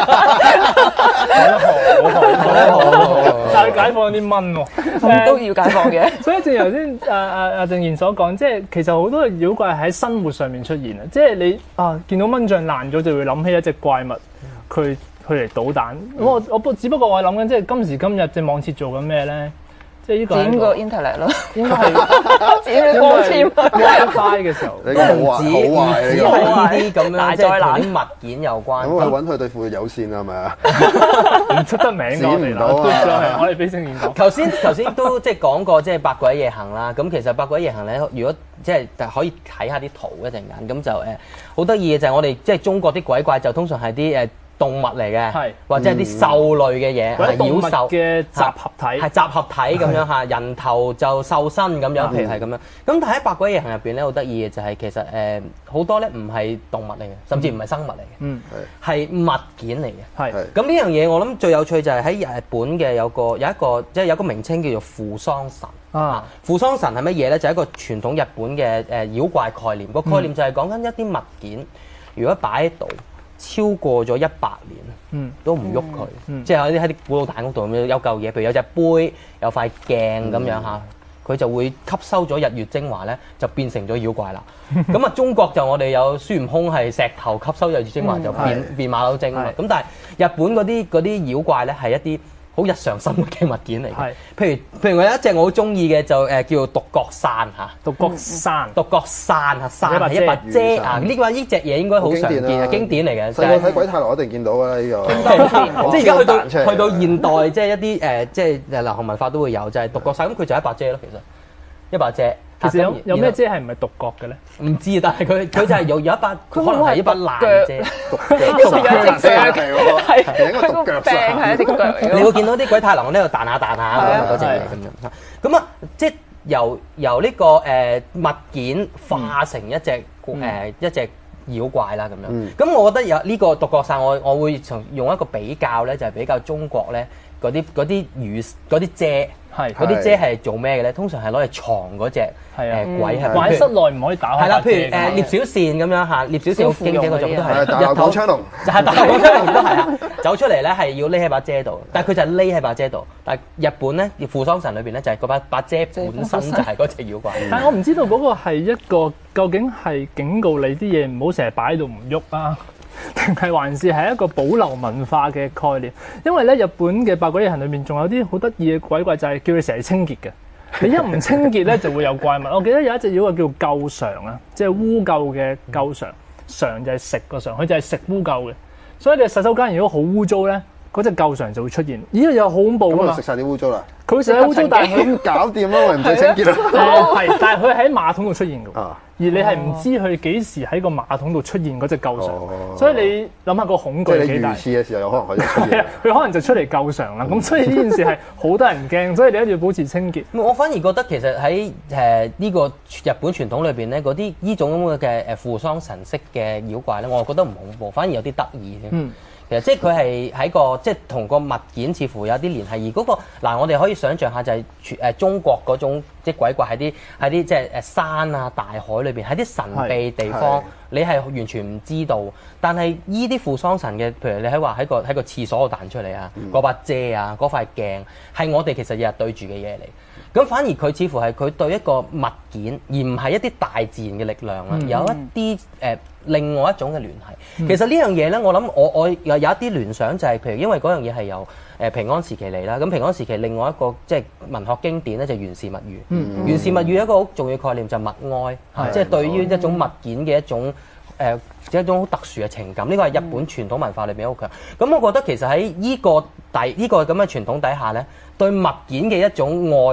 好好好，但係解放啲蚊喎， 都要解放嘅。 所以正如頭先阿阿阿鄭賢所講，即係其實好多妖怪喺生活上面出現啊，即係你啊見到蚊帳爛咗就會諗起一隻怪物，佢佢嚟搗蛋。咁我我不只不過我諗緊，即係今時今日隻網廁做緊咩咧？即係呢個剪個 internet 咯， 應該係剪個光纖 WiFi 嘅時候， 你個好壞好壞只呢個。 係呢啲咁樣，即係大災難同啲物件有關。 咁佢揾佢對付有線啊，係咪啊？ 唔出得名嘅我哋啦， 剪唔到啊都係我哋俾正言講。 頭先頭先都即係講過，即係百鬼夜行啦。咁其實百鬼夜行咧，如果即係可以睇下啲圖一陣間，咁就誒好得意嘅就係我哋即係中國啲鬼怪就通常係啲誒動物嚟嘅， 係或者係啲獸類嘅嘢，係或者動物妖獸嘅集合體， 係集合體咁樣嚇，人頭就獸身咁樣，譬如係咁樣。咁但係喺百鬼夜行入邊咧，好得意嘅就係其實誒好多咧唔係動物嚟嘅，甚至唔係生物嚟嘅， 嗯， 係物件嚟嘅。 係係咁呢樣嘢我諗最有趣就係喺日本嘅有個有一個即係有個名稱叫做扶桑神。 啊， 扶桑神係乜嘢咧？就係一個傳統日本嘅誒妖怪概念。個概念就係講緊一啲物件，如果擺喺度超過咗一百年， 嗯， 都唔喐佢， 嗯即係喺啲喺啲古老大屋度咁樣有嚿嘢，譬如有隻杯，有塊鏡咁樣嚇，佢就會吸收咗日月精華咧，就變成咗妖怪啦。咁啊，中國就我哋有孫悟空係石頭吸收日月精華就變係變馬騮精啊嘛。咁但係日本嗰啲嗰啲妖怪咧係一啲好日常生活嘅物件嚟嘅係， 譬如譬如我有一隻我好中意嘅就誒叫做獨角山嚇。 獨角山， 獨角山啊，山一把遮係一把遮雨傘啊！呢個呢隻嘢應該好常見啊，經典嚟嘅。 細個睇鬼太郎一定見到啊呢個。 即係而家去到彈出嚟去到現代，即係一啲誒，即係誒流行文化都會有，就係獨角山咁，佢就係一把遮咯，其實一把遮。 其實有啊咁有咩遮係唔係獨角嘅咧？ 唔知，但係佢佢就係有有一把，可能係一把爛遮。 獨腳山係喎，係應該獨腳病係山。 一隻腳嚟你嘅。 會見到啲鬼太郎喺度彈下彈下咁啊嗰隻嘢咁樣。咁啊，即係由由呢個誒物件化成一隻誒一隻妖怪啦咁樣。咁我覺得有呢個獨角山，我我會從用一個比較咧，就係比較中國咧嗰啲嗰啲雨嗰啲遮。 係嗰啲遮係做咩嘅咧？通常係攞嚟藏嗰隻係啊誒鬼係咪。 或者室內唔可以打開。 係啦，譬如誒聶小倩咁樣嚇，聶小倩好經典嗰種都係係大鬧廣昌隆， 就係大鬧廣昌隆都係啊，走出嚟咧係要匿喺把遮度，但係佢就係匿喺把遮度。但係日本咧，扶桑神裏邊咧就係嗰把把遮本身就係嗰隻妖怪。 但係我唔知道嗰個係一個究竟係警告你啲嘢唔好成日擺喺度唔喐啊，定係還是係一個保留文化嘅概念？因為咧日本嘅百鬼夜行裏面仲有啲好得意嘅鬼怪，就係叫你成日清潔嘅。你一唔清潔咧，就會有怪物。我記得有一隻妖怪叫舊常啊，即係污垢嘅舊常，常就係食個常，佢就係食污垢嘅。所以你洗手間如果好污糟咧，嗰隻舊常就會出現。咦，又好恐怖啊嘛咁啊食！晒啲污糟啦。 佢會食得污糟，但係佢咁搞掂啦，我唔使清潔啦。 誒係，但係佢喺馬桶度出現嘅喎。 啊而你係唔知佢幾時喺個馬桶度出現嗰隻舊常， 哦所以你諗下個恐即係你懼幾大。 魚翅嘅時候，有可能可以出係啊現。， 佢可能就出嚟救常啦。咁所以呢件事係好得人驚，所以你一定要保持清潔。 我反而覺得其實喺誒呢個日本傳統裏邊咧，嗰啲呢種咁嘅誒扶桑神式嘅妖怪咧，我覺得唔恐怖，反而有啲得意啫。 嗯其實即係佢係喺個即係同個物件似乎有啲聯繫，而嗰、個嗱我哋可以想像下就係誒中國嗰種即係鬼怪喺啲喺啲即係誒山啊大海裏邊喺啲神秘地方係， 你係完全唔知道。但係依啲扶桑神嘅，譬如你喺話喺個喺個廁所度彈出嚟啊，嗰、把遮啊，嗰塊鏡係我哋其實日日對住嘅嘢嚟。咁反而佢似乎係佢對一個物件，而唔係一啲大自然嘅力量啦，有一啲誒、呃、另外一種嘅聯繫。其實呢樣嘢咧，我諗我我有有一啲聯想就係、譬如因為嗰樣嘢係由誒平安時期嚟啦。咁平安時期另外一個即係文學經典咧就係源氏物語。 嗯源氏物語一個好重要概念就係物哀， 係即係對於一種物件嘅一種。誒、一種好特殊嘅情感，呢個係日本傳統文化裏邊好強。咁、我覺得其實喺呢個底呢、個咁嘅傳統底下咧，對物件嘅一種愛咧，其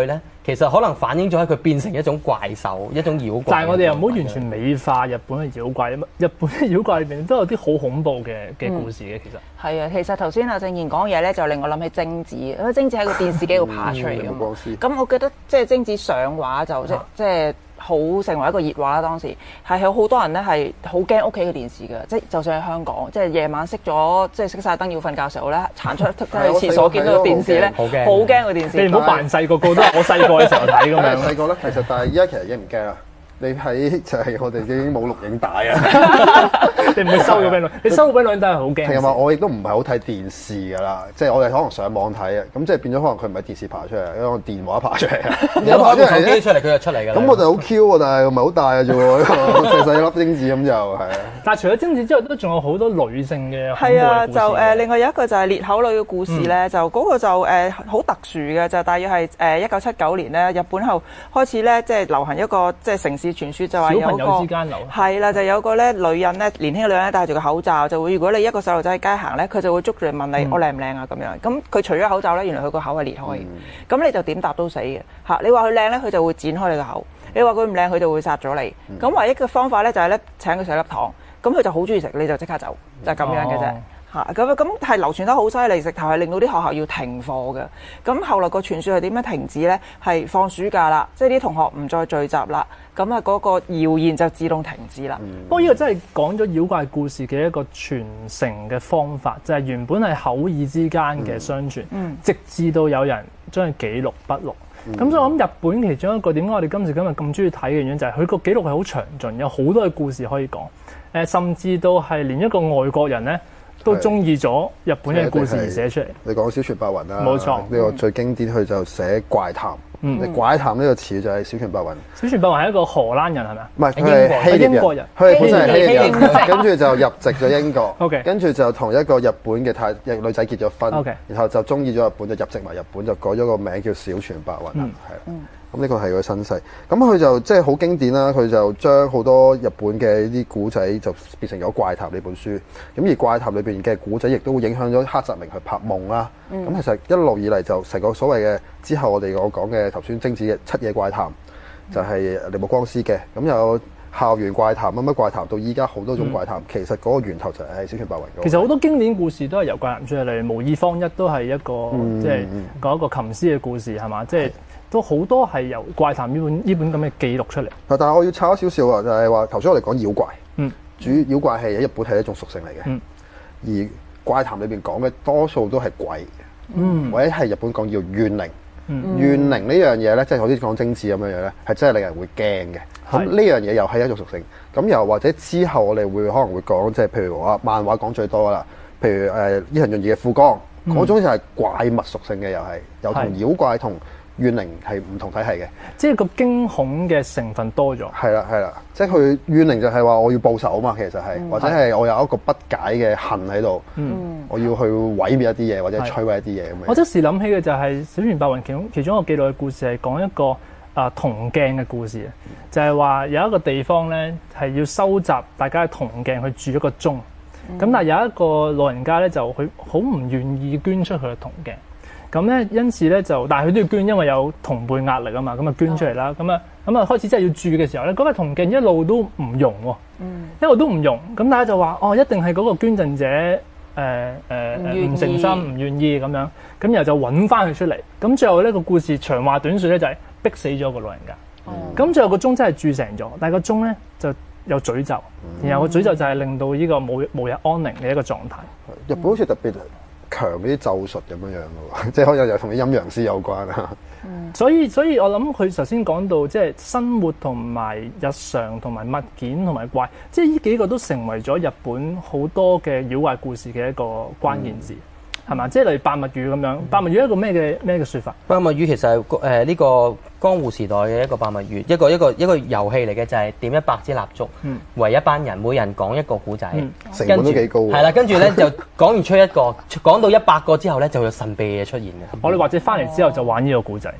其實可能反映咗喺佢變成一種怪獸、一種妖怪。 但係我哋又唔好完全美化日本嘅妖怪啊嘛！日本嘅妖怪裏邊都有啲好恐怖嘅嘅故事嘅，其實係啊，其實頭先阿正賢講嘢咧，就令我諗起貞子，因為貞子喺個電視機度爬出嚟㗎嘛。咁我記得即係貞子上畫就即即係。好成為一個熱話啦！當時係有好多人咧係好驚屋企嘅電視嘅，即係就算喺香港，即係夜晚熄咗，即係熄晒燈要瞓覺嘅時候咧，行出去廁所見到個電視咧，好驚個電視。 你唔好扮細個，個都係我細個嘅時候睇咁樣。 細個咧，其實但係依家其實已經唔驚啦。你喺就係我哋已經冇錄影帶啊！ 你唔會收咗俾女，你收咗俾女都係好驚。 係嘛，我亦都唔係好睇電視㗎啦，即係我哋可能上網睇啊，咁即係變咗可能佢唔係電視爬出嚟，因為我電話爬出嚟啊。 有開部手機出嚟，佢就出嚟㗎。 咁我就好 Q 喎，但係唔係好大嘅啫喎，細細粒精子咁就係啊。 但係除咗精子之外，都仲有好多女性嘅係啊，就誒、呃、另外有一個就係裂口女嘅故事咧，嗯、就嗰個就誒好、呃、特殊嘅，就大約係誒一九七九年咧，日本後開始咧即係流行一個即係城市傳說，就話有個小朋友之間流係啦，就有個咧女人咧，年輕嘅女人戴住個口罩，就會如果你一個細路仔喺街行咧，佢就會捉住你問你、嗯、我靚唔靚啊咁樣。咁佢除咗口罩咧，原來佢個口係裂開嘅，咁、嗯、你就點答都死嘅嚇。你話佢靚咧，佢就會剪開你個口；你話佢唔靚，佢就會殺咗你。咁、嗯、唯一嘅方法咧就係咧請佢食粒糖，咁佢就好中意食，你就即刻走，就係、是、咁樣嘅啫。哦嚇咁咁係流傳得好犀利，直頭係令到啲學校要停課嘅。咁後來個傳說係點樣停止咧？係放暑假啦，即係啲同學唔再聚集啦，咁啊嗰個謠言就自動停止啦。 嗯、不過呢個真係講咗妖怪故事嘅一個傳承嘅方法，就係、是、原本係口耳之間嘅相傳，嗯、直至到有人將佢記錄筆錄。咁、嗯、所以我諗日本其中一個點解我哋今時今日咁中意睇嘅原因，就係佢個記錄係好詳盡，有好多嘅故事可以講。誒，甚至到係連一個外國人咧，都中意咗日本嘅故事而寫出嚟。 你講小泉八雲啦， 冇錯， 呢個最經典，佢就寫怪談。嗯，怪談呢個詞就係小泉八雲。 小泉八雲係一個荷蘭人係咪啊？ 唔係，佢係英國人。佢係本身係希臘人，跟住就入籍咗英國。 OK， 跟住就同一個日本嘅太女仔結咗婚。 OK， 然後就中意咗日本，就入籍埋日本，就改咗個名叫小泉八雲啦。係。咁呢個係佢身世，咁佢就即係好經典啦。佢就將好多日本嘅啲古仔就變成咗《怪談》呢本書。咁而《怪談》裏邊嘅古仔亦都會影響咗黑澤明去拍夢啦。咁、嗯、其實一路以嚟就成個所謂嘅之後我哋我講嘅頭先貞子嘅《七夜怪談》，就係鈴木光司嘅。咁有校園怪談乜乜怪談，到依家好多種怪談，嗯、其實嗰個源頭就係小泉八雲。 其實好多經典故事都係由怪談出嚟，例如無意方一都係一個、嗯、即係講一個琴師嘅故事係嘛，即係。都好多係由怪談呢本呢本咁嘅記錄出嚟。 但係我要抄少少啊，就係話頭先我哋講妖怪， 嗯， 主妖怪係喺日本係一種屬性嚟嘅， 嗯， 而怪談裏邊講嘅多數都係鬼，嗯，或者係日本講叫怨靈，嗯，怨靈呢樣嘢咧，即係好似講貞子咁樣樣咧，係真係令人會驚嘅。咁呢樣嘢又係一種屬性。咁又或者之後我哋會可能會講，即係譬如話漫畫講最多啦，譬如誒伊藤潤二嘅富江嗰種就係怪物屬性嘅，又係又同妖怪同怨靈係唔同體系嘅， 即係個驚恐嘅成分多咗。 係啦，係啦，即係佢怨靈就係話我要報仇啊嘛，其實係，嗯、或者係我有一個不解嘅恨喺度，嗯、我要去毀滅一啲嘢或者摧毀一啲嘢咁樣。 我即時諗起嘅就係小泉八雲其中其中一個記錄嘅故事係講一個啊銅鏡嘅故事，就係、是、話有一個地方咧係要收集大家嘅銅鏡去鑄一個鐘，咁、嗯、但係有一個老人家咧就佢好唔願意捐出佢嘅銅鏡。咁咧，因此咧就，但係佢都要捐，因為有同輩壓力啊嘛，咁啊捐出嚟啦，咁啊咁啊開始真係要鑄嘅時候咧，嗰塊銅鏡一路都唔用喎，嗯、一路都唔用，咁大家就話哦，一定係嗰個捐贈者誒誒誒唔誠心唔願意咁樣，咁然後就揾翻佢出嚟，咁最後呢個故事長話短説咧就係逼死咗個老人家，咁、嗯、最後個鐘真係鑄成咗，但係個鐘咧就有詛咒，然後個詛咒就係令到呢個冇無日安寧嘅一個狀態。 日本好似特別強嗰啲咒術咁樣樣嘅喎，即係可能又同啲陰陽師有關啊。 嗯、所以所以我諗佢頭先講到即係生活同埋日常同埋物件同埋怪，即係呢幾個都成為咗日本好多嘅妖怪故事嘅一個關鍵字，係嘛、嗯？即係例如百物語咁樣，百物語係一個咩嘅咩嘅説法？百物語其實係誒呢個江戶時代嘅一個百物語，一個一個一個遊戲嚟嘅，就係、是、點一百支蠟燭，嗯、圍一班人，每人講一個古仔，嗯、 成本都幾高。 係啦，跟住咧就講完出一個，講到一百個之後咧就有神秘嘅嘢出現嘅。我哋或者翻嚟之後就玩呢個古仔。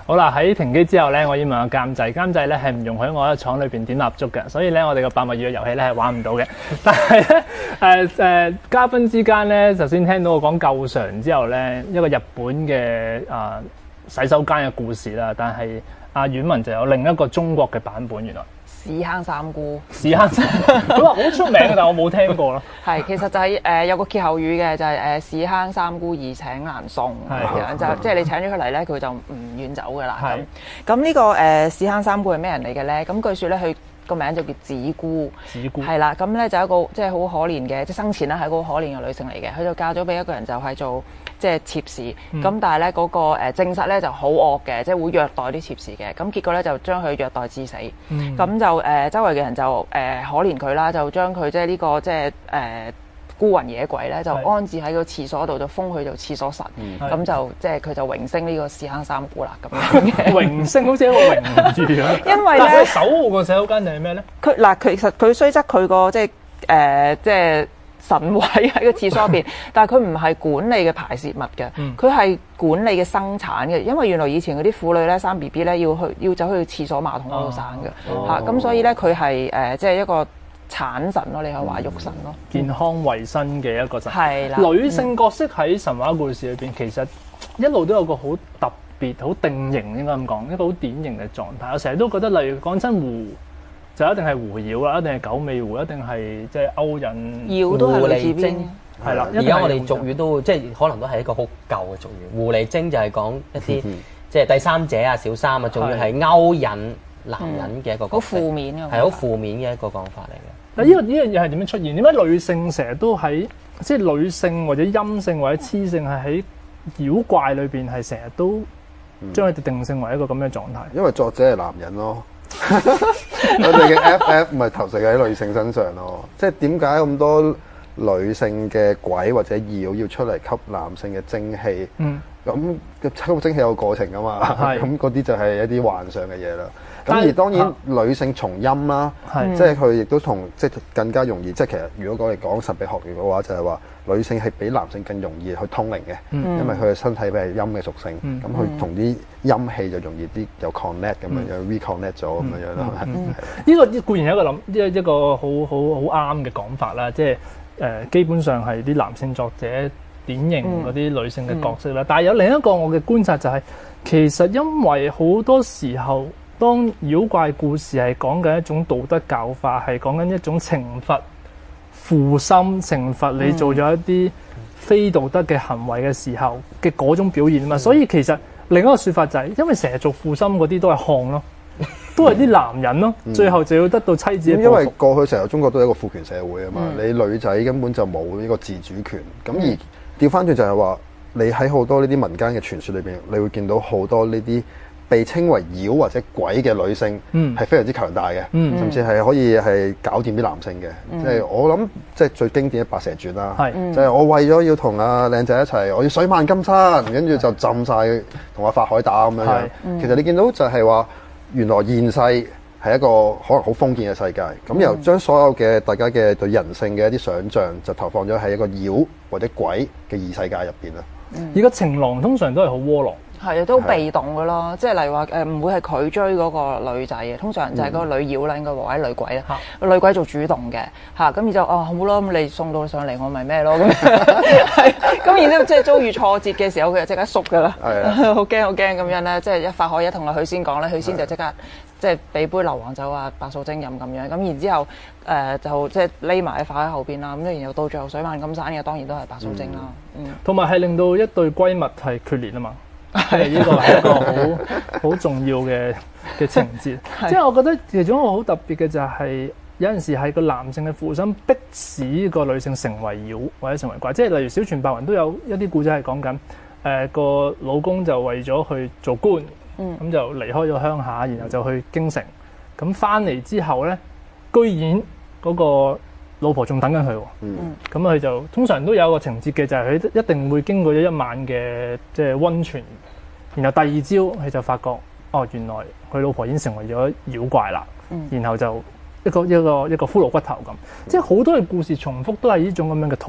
好啦，喺停機之後咧，我要問下監製，監製咧係唔容許我喺廠裏邊點蠟燭嘅，所以咧我哋個百物語嘅遊戲咧係玩唔到嘅。但係咧誒誒嘉賓之間咧，就先聽到我講舊常之後咧，一個日本嘅啊、呃、洗手間嘅故事啦。但係阿婉文就有另一個中國嘅版本，原來屎坑三姑， 屎坑三姑，佢話好出名嘅，但我冇聽過咯。 係其實就係、是、誒、呃、有個歇後語嘅，就係、是、誒、呃、屎坑三姑易請難送咁樣，就即係你請咗佢嚟咧，佢就唔遠走㗎啦。咁咁呢個誒屎坑三姑係咩人嚟嘅咧？咁據說咧佢個名就叫子姑， 子姑係啦。咁咧就一個即係好可憐嘅，即係生前咧係一個好可憐嘅女性嚟嘅。佢就嫁咗俾一個人，就係做即係妾侍。咁、嗯、但係咧嗰個誒正室咧就好惡嘅，即係會虐待啲妾侍嘅。咁結果咧就將佢虐待致死。咁、嗯、就誒、呃、周圍嘅人就誒、呃、可憐佢啦，就將佢即係呢個即係誒。呃孤魂野鬼咧就安置喺個廁所度，就封佢做廁所神，咁、嗯、就即係佢就榮升呢個屎坑三姑啦咁樣嘅。榮升好似一個榮譽啊！因為咧守護個洗手間定係咩咧？ 佢嗱其實佢雖則佢個即係誒即係神位喺個廁所入邊，但係佢唔係管理嘅排泄物嘅，佢係、嗯、管理嘅生產嘅。因為原來以前嗰啲婦女咧生 B B 咧要去要走去廁所馬桶嗰度生嘅嚇，咁、哦、所以咧佢係誒即係一個產神咯，你可以話肉神咯， 健康衞生嘅一個神。 係啦， 女性角色喺神話故事裏邊，其實一路都有個好特別、好定型，應該咁講，一個好典型嘅狀態。我成日都覺得，例如講真狐，就一定係狐妖啦，一定係九尾狐，一定係即係勾引。 妖都係狐狸精， 係啦。 而家我哋俗語都即係可能都係一個好舊嘅俗語。狐狸精就係講一啲即係第三者啊、小三啊，仲要係勾引男人嘅一個好負面嘅， 係好負面嘅一個講法嚟嘅。 嗱，呢個呢樣嘢係點樣出現？點解女性成日都喺即係女性或者陰性或者雌性係喺妖怪裏邊係成日都將佢哋定性為一個咁嘅狀態？ 因為作者係男人咯，我哋嘅 F F 咪投射喺女性身上咯。即係點解咁多女性嘅鬼或者妖要出嚟吸男性嘅精氣？嗯，咁吸精氣有個過程㗎嘛。係，咁嗰啲就係一啲幻想嘅嘢啦。咁而當然女性從陰啦，即係佢亦都同即係更加容易。即係其實如果我哋講神秘學嘅話，就係話女性係比男性更容易去通靈嘅，因為佢嘅身體係陰嘅屬性，咁佢同啲陰氣就容易啲有 connect 咁樣樣 reconnect 咗咁樣樣咯。 呢個固然係一個諗一一個好好好啱嘅講法啦，即係誒基本上係啲男性作者典型嗰啲女性嘅角色啦。但係有另一個我嘅觀察就係，其實因為好多時候，當妖怪故事係講緊一種道德教化，係講緊一種懲罰負心、懲罰你做咗一啲非道德嘅行為嘅時候嘅嗰種表現啊嘛。嗯、所以其實另一個説法就係、是，因為成日做負心嗰啲都係漢咯，都係啲男人咯，嗯、最後就要得到妻子嘅報復。 因為過去成日中國都係一個父權社會啊嘛，嗯、你女仔根本就冇呢個自主權。咁、嗯、而調翻轉就係話，你喺好多呢啲民間嘅傳說裏邊，你會見到好多呢啲被稱為妖或者鬼嘅女性，係、嗯、非常之強大嘅，嗯、甚至係可以係搞掂啲男性嘅。即係、嗯、我諗，即係最經典嘅《白蛇傳》啦，嗯、就係我為咗要同阿靚仔一齊，我要水漫金山，跟住就浸晒同阿法海打咁樣樣。嗯、其實你見到就係話，原來現世係一個可能好封建嘅世界，咁、嗯、由將所有嘅大家嘅對人性嘅一啲想像，就投放咗喺一個妖或者鬼嘅異世界入邊啦。 嗯、而個情郎通常都係好窩囊。 係啊，都被動嘅咯，即係例如話誒，唔會係佢追嗰個女仔嘅，通常就係嗰個女妖啦，應該話或者女鬼啦，個、嗯、女鬼做主動嘅嚇，咁然之後哦好咯，咁你送到上嚟我咪咩咯咁，係咁然之後即係遭遇挫折嘅時候，佢就即刻縮㗎啦，好驚好驚咁樣咧，即係一發可一同阿許仙講咧，許仙就即刻即係俾杯硫磺酒啊白素貞飲咁樣，咁然之後誒、呃、就即係匿埋喺法海後邊啦，咁然後到最後水漫金山嘅當然都係白素貞啦，嗯， 同埋係令到一對閨蜜係決裂啊嘛。係呢個係一個好好重要嘅嘅情節，即係我覺得其中一個好特別嘅就係有陣時係個男性嘅負心逼使個女性成為妖或者成為怪，即係例如小泉白雲都有一啲故仔係講緊誒個老公就為咗去做官，咁、嗯、就離開咗鄉下，然後就去京城，咁翻嚟之後咧，居然嗰個老婆仲等緊佢，咁佢、嗯、就通常都有個情節嘅，就係佢一定會經過咗一晚嘅即係溫泉，然後第二朝佢就發覺，哦原來佢老婆已經成為咗妖怪啦，嗯、然後就一個一個一個骷髏骨頭咁，嗯、即係好多嘅故事重複都係呢種咁樣嘅套路。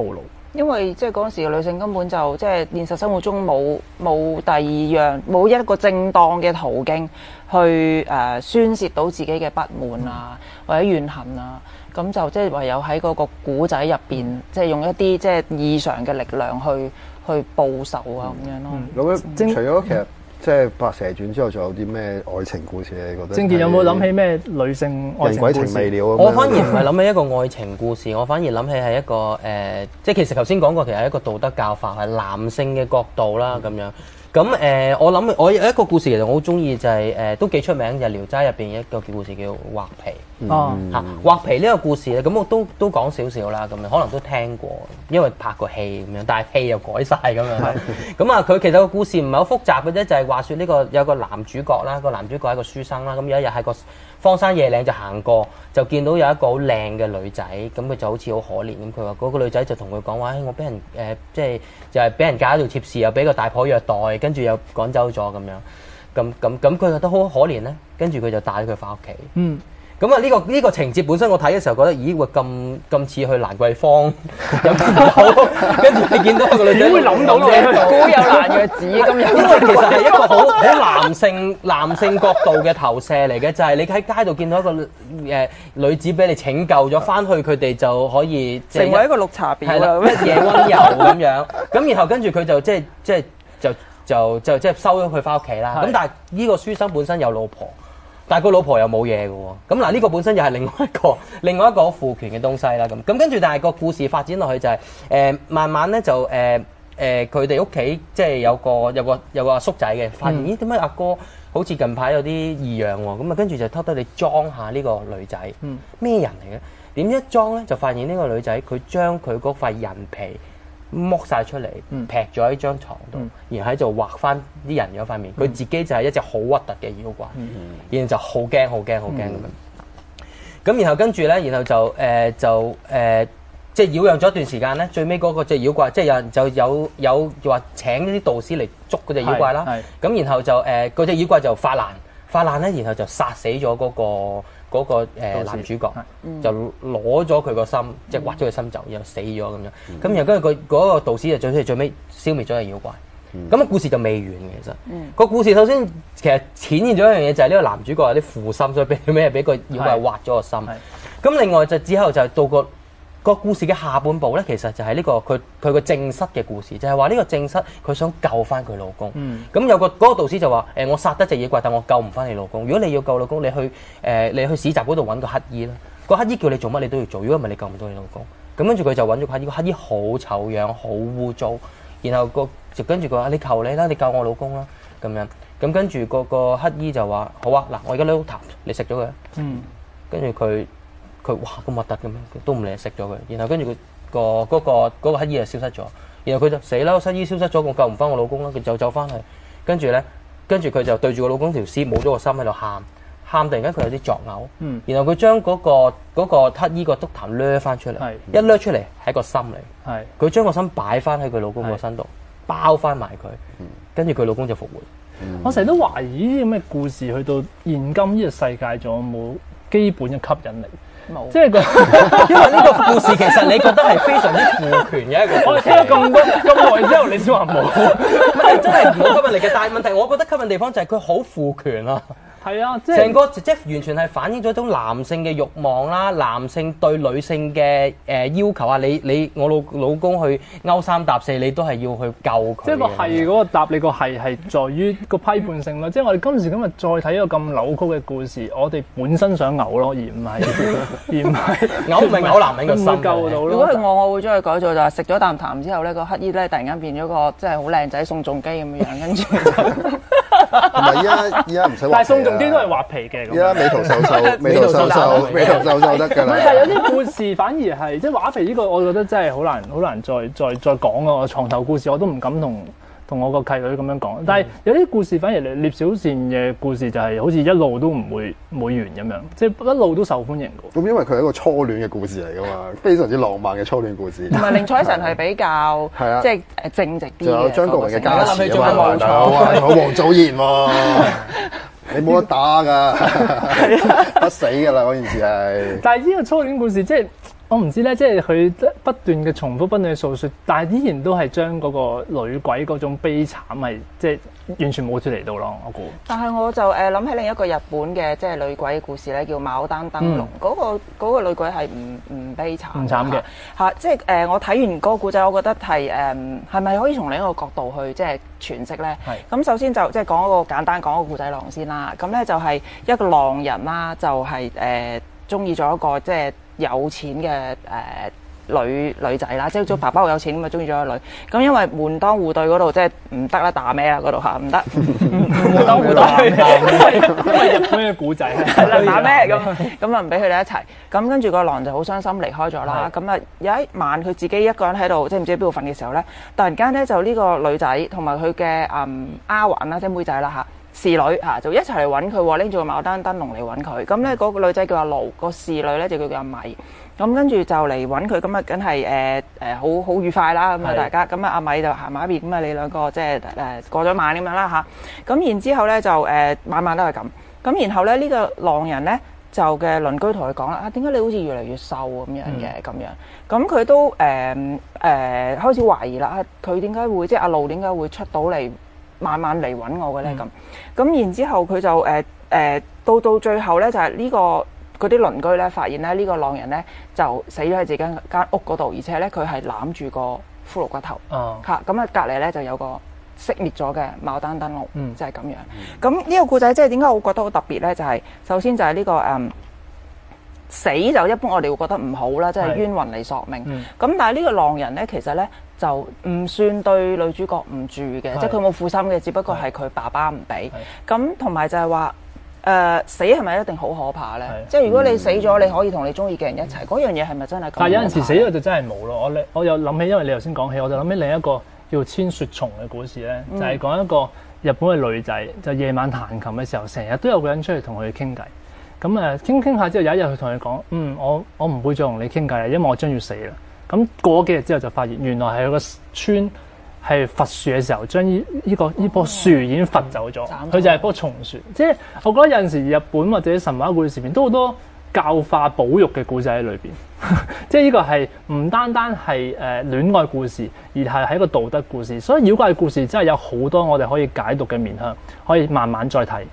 因為即係嗰陣時嘅女性根本就即係現實生活中冇冇第二樣冇一個正當嘅途徑去誒、呃、宣泄到自己嘅不滿啊、嗯、或者怨恨啊，咁就即係唯有喺嗰個古仔入邊，嗯、即係用一啲即係異常嘅力量去去報仇啊咁、嗯、樣咯。 咁、嗯、除咗其實即係《白蛇傳》之後，仲有啲咩愛情故事你覺得？ 正傑有冇諗起咩女性愛情故事？ 人鬼情未了。 我反而唔係諗起一個愛情故事，我反而諗起係一個誒、呃，即係其實頭先講過，其實係一個道德教化，係男性嘅角度啦咁樣。咁誒、呃，我諗我有一個故事其實我好中意，就係、是、誒、呃、都幾出名，就係、是《聊齋》入邊一個故事叫畫皮。 哦嚇，畫皮呢個故事咧，咁我都都講少少啦，咁樣可能都聽過，因為拍過戲咁樣，但係戲又改晒咁樣。咁啊，佢其實個故事唔係好複雜嘅啫，就係、是、話説呢個有個男主角啦，個男主角係一個書生啦，咁有一日喺個荒山野嶺就行過，就見到有一個好靚嘅女仔，咁佢就好似好可憐咁。佢話嗰個女仔就同佢講話：，誒、哎，我俾人誒、呃，即係就係俾人嫁咗做妾侍，又俾個大婆虐待，跟住又趕走咗咁樣。咁咁咁，佢覺得好可憐咧，跟住佢就帶咗佢翻屋企。嗯。咁啊！呢個呢個情節本身我睇嘅時候覺得，咦？會咁咁似去蘭桂坊飲酒，跟住你見到個女仔， 點會諗到嘅？ 古有蘭若寺咁樣。 因為其實係一個好好男性男性角度嘅投射嚟嘅，就係、是、你喺街度見到一個誒、呃、女子俾你拯救咗，翻去佢哋就可以成為一個綠茶婊， 係啦，一夜温柔咁樣。咁然後跟住佢就即係即係就就就即係收咗佢翻屋企啦。咁但係呢個書生本身有老婆。但係個老婆又冇嘢嘅喎，咁嗱呢個本身又係另外一個另外一個好父權嘅東西啦，咁咁跟住但係個故事發展落去就係、是、誒、呃、慢慢咧就誒誒佢哋屋企即係有個有個有個阿叔仔嘅，發現咦點解阿哥好似近排有啲異樣喎，咁啊跟住就偷偷地裝下呢個女仔，咩人嚟嘅？點一裝咧就發現呢個女仔佢將佢嗰塊人皮剝晒出嚟，劈咗喺張床度，嗯、然後喺度畫翻啲人嗰塊面。佢、嗯、自己就係一隻好核突嘅妖怪，嗯、然後就好驚、好驚、好驚咁樣。咁、嗯、然後跟住咧，然後就誒、呃、就誒、呃、即係擾攘咗一段時間咧。最尾嗰個隻妖怪，即係有人就有有話請呢啲導師嚟捉嗰隻妖怪啦。咁然後就誒嗰隻妖怪就發爛，發爛咧，然後就殺死咗嗰、那個。嗰個誒男主角就攞咗佢個心，即係挖咗佢心走，然後死咗咁樣。咁然後跟住佢嗰個導師就最尾最尾消滅咗個妖怪。咁個故事就未完嘅，其實個故事首先其實顯現咗一樣嘢，就係呢個男主角有啲負心，所以俾咩俾個妖怪挖咗個心。咁另外就之後就到個個故事嘅下半部咧，其實就係呢個佢佢個正室嘅故事，就係話呢個正室佢想救翻佢老公。咁、嗯、有個嗰、嗰個導師就話：誒、呃，我殺得隻野怪，但我救唔翻你老公。如果你要救老公，你去誒、呃、你去市集嗰度揾個乞衣啦。個乞衣叫你做乜你都要做，如果唔係你救唔到你老公。咁跟住佢就揾咗個乞衣，個乞衣好醜樣，好污糟。然後、嗰個就跟住佢話：你求你啦，你救我老公啦。咁樣咁跟住個個乞衣就話：好啊，嗱，我而家攞痰，你食咗佢。嗯，跟住佢。佢哇咁核突咁樣，都唔理食咗佢。然後跟住佢個嗰個嗰個乞衣就消失咗。然後佢就死啦，個乞衣消失咗，我救唔翻我老公啦。佢就走翻去，跟住咧，跟住佢就對住個老公條屍冇咗個心喺度喊，喊突然間佢有啲作嘔。嗯。然後佢將嗰個嗰個乞衣個督痰掠翻出嚟，係一掠出嚟係一個心嚟。係。佢將個心擺翻喺佢老公個身度，包翻埋佢。嗯。跟住佢老公就復活。 嗯、我成日都懷疑呢啲咁嘅故事去到現今呢個世界仲有冇基本嘅吸引力？冇，即係個， 因為呢個故事其實你覺得係非常之父權嘅一個。 我哋聽咗咁多咁耐之後，你先話冇， 唔係真係冇吸引力嘅。但係問題，我覺得吸引地方就係佢好父權啊。 係啊，即係成個即係完全係反映咗一種男性嘅慾望啦，男性對女性嘅誒要求啊！你你我老老公去勾三搭四，你都係要去救佢。 即係個係嗰個答你個係係在於個批判性咯。即係我哋今時今日再睇一個咁扭曲嘅故事，我哋本身想嘔咯，而唔係而唔係嘔唔係嘔男人個心救到咯。 如果係我，我會將佢改造就係食咗啖痰之後咧，個乞衣咧突然間變咗個即係好靚仔宋仲基咁樣樣，跟住就。 同埋依家依家唔使畫皮， 但係宋仲基都係畫皮嘅。 依家美圖秀秀，美圖秀秀，美圖秀秀得㗎啦。 但係有啲故事反而係即係畫皮呢個，我覺得真係好難好難再再再講啊！我床頭故事我都唔敢同同我個契女咁樣講。但係有啲故事反而聶小倩嘅故事就係好似一路都唔會唔會完咁樣，即係一路都受歡迎嘅。 咁因為佢係一個初戀嘅故事嚟㗎嘛，非常之浪漫嘅初戀故事。 同埋寧采臣係比較係啊， 即係誒正直啲嘅。 仲有張國榮嘅加持啊嘛， 冇錯， 好王祖賢喎。你冇得打㗎，不死㗎啦嗰件事係。 但係呢個初戀故事即係我唔知咧，即係佢不斷嘅重複，不斷嘅訴說，但係依然都係將嗰個女鬼嗰種悲慘係即係完全冇脫離到咯，我估。 但係我就誒諗起另一個日本嘅即係女鬼嘅故事咧，叫《牡丹燈籠》 嗯。 嗰、個嗰個女鬼係唔唔悲慘， 唔慘嘅嚇，即係誒、呃、我睇完嗰個故仔，我覺得係誒係咪可以從另一個角度去即係詮釋咧？ 係。 咁首先就即係講一個簡單講個故仔狼先啦。咁咧就係一個狼人啦，就係誒中意咗一個即係有錢嘅誒。呃女女仔啦，即係做爸爸好有錢咁啊，中意咗個女。咁因為門當戶對嗰度即係唔得啦，打咩啦嗰度嚇，唔得，門當戶對， 因為日本嘅古仔係啦，打咩咁咁啊，唔俾佢哋一齊。咁跟住個狼就好傷心離開咗啦。咁啊有一晚佢自己一個人喺度，即係唔知喺邊度瞓嘅時候咧，突然間咧就呢個女仔同埋佢嘅嗯丫鬟啦，即係妹仔啦嚇。侍女嚇就一齊嚟揾佢喎，拎住個牡丹燈籠嚟揾佢。咁咧嗰個女仔叫阿盧，個侍女咧就叫佢阿米。咁跟住就嚟揾佢，咁啊梗係誒誒好好愉快啦。咁啊大家，咁啊阿米就行埋一邊，咁啊你兩個即係誒過咗晚咁樣啦嚇。咁然之後咧就誒晚晚都係咁。咁然後咧呢個狼人咧就嘅鄰居同佢講啦，啊點解你好似越嚟越瘦咁樣嘅咁樣？咁佢都誒誒開始懷疑啦，啊佢點解會即係阿路點解會出到嚟？慢慢嚟揾我嘅咧咁，咁、嗯、然之後佢就誒誒、呃、到到最後咧就係、是、呢、呢個嗰啲鄰居咧發現咧呢個狼人咧就死咗喺自己間間屋嗰度，而且咧佢係攬住個骷髏骨頭嚇，咁啊隔離咧就有個熄滅咗嘅牡丹燈籠，嗯、就係咁樣。咁呢、嗯、個故仔即係點解我覺得好特別咧？就係、是、首先就係呢、呢個誒。嗯死就一般我哋會覺得唔好啦，即係冤魂嚟索命。咁、嗯、但係呢個狼人咧，其實咧就唔算對女主角唔住嘅，即係佢冇負心嘅，只不過係佢爸爸唔俾。咁同埋就係話誒死係咪一定好可怕咧？即係如果你死咗，你可以同你中意嘅人一齊，嗰、嗯、樣嘢係咪真係咁？ 但係有陣時死咗就真係冇咯。我我又諗起，因為你頭先講起，我就諗起另一個叫千雪松嘅故事咧，就係、是、講一個日本嘅女仔，就夜晚彈琴嘅時候，成日都有個人出嚟同佢傾偈。咁誒傾傾下之後，有一日佢同佢講：嗯，我我唔會再同你傾偈啦，因為我將要死啦。咁過咗幾日之後，就發現原來係有個村係伐樹嘅時候，將呢依個依棵樹已經伐走咗。佢、嗯、就係棵松樹。即係我覺得有陣時日本或者神話故事入邊都好多教化保育嘅故仔喺裏邊。即係呢個係唔單單係誒戀愛故事，而係喺一個道德故事。所以妖怪故事真係有好多我哋可以解讀嘅面向，可以慢慢再睇。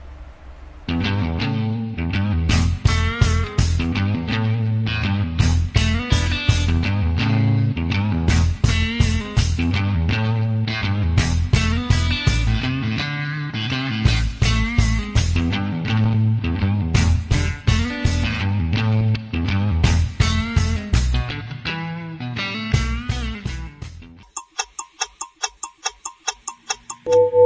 you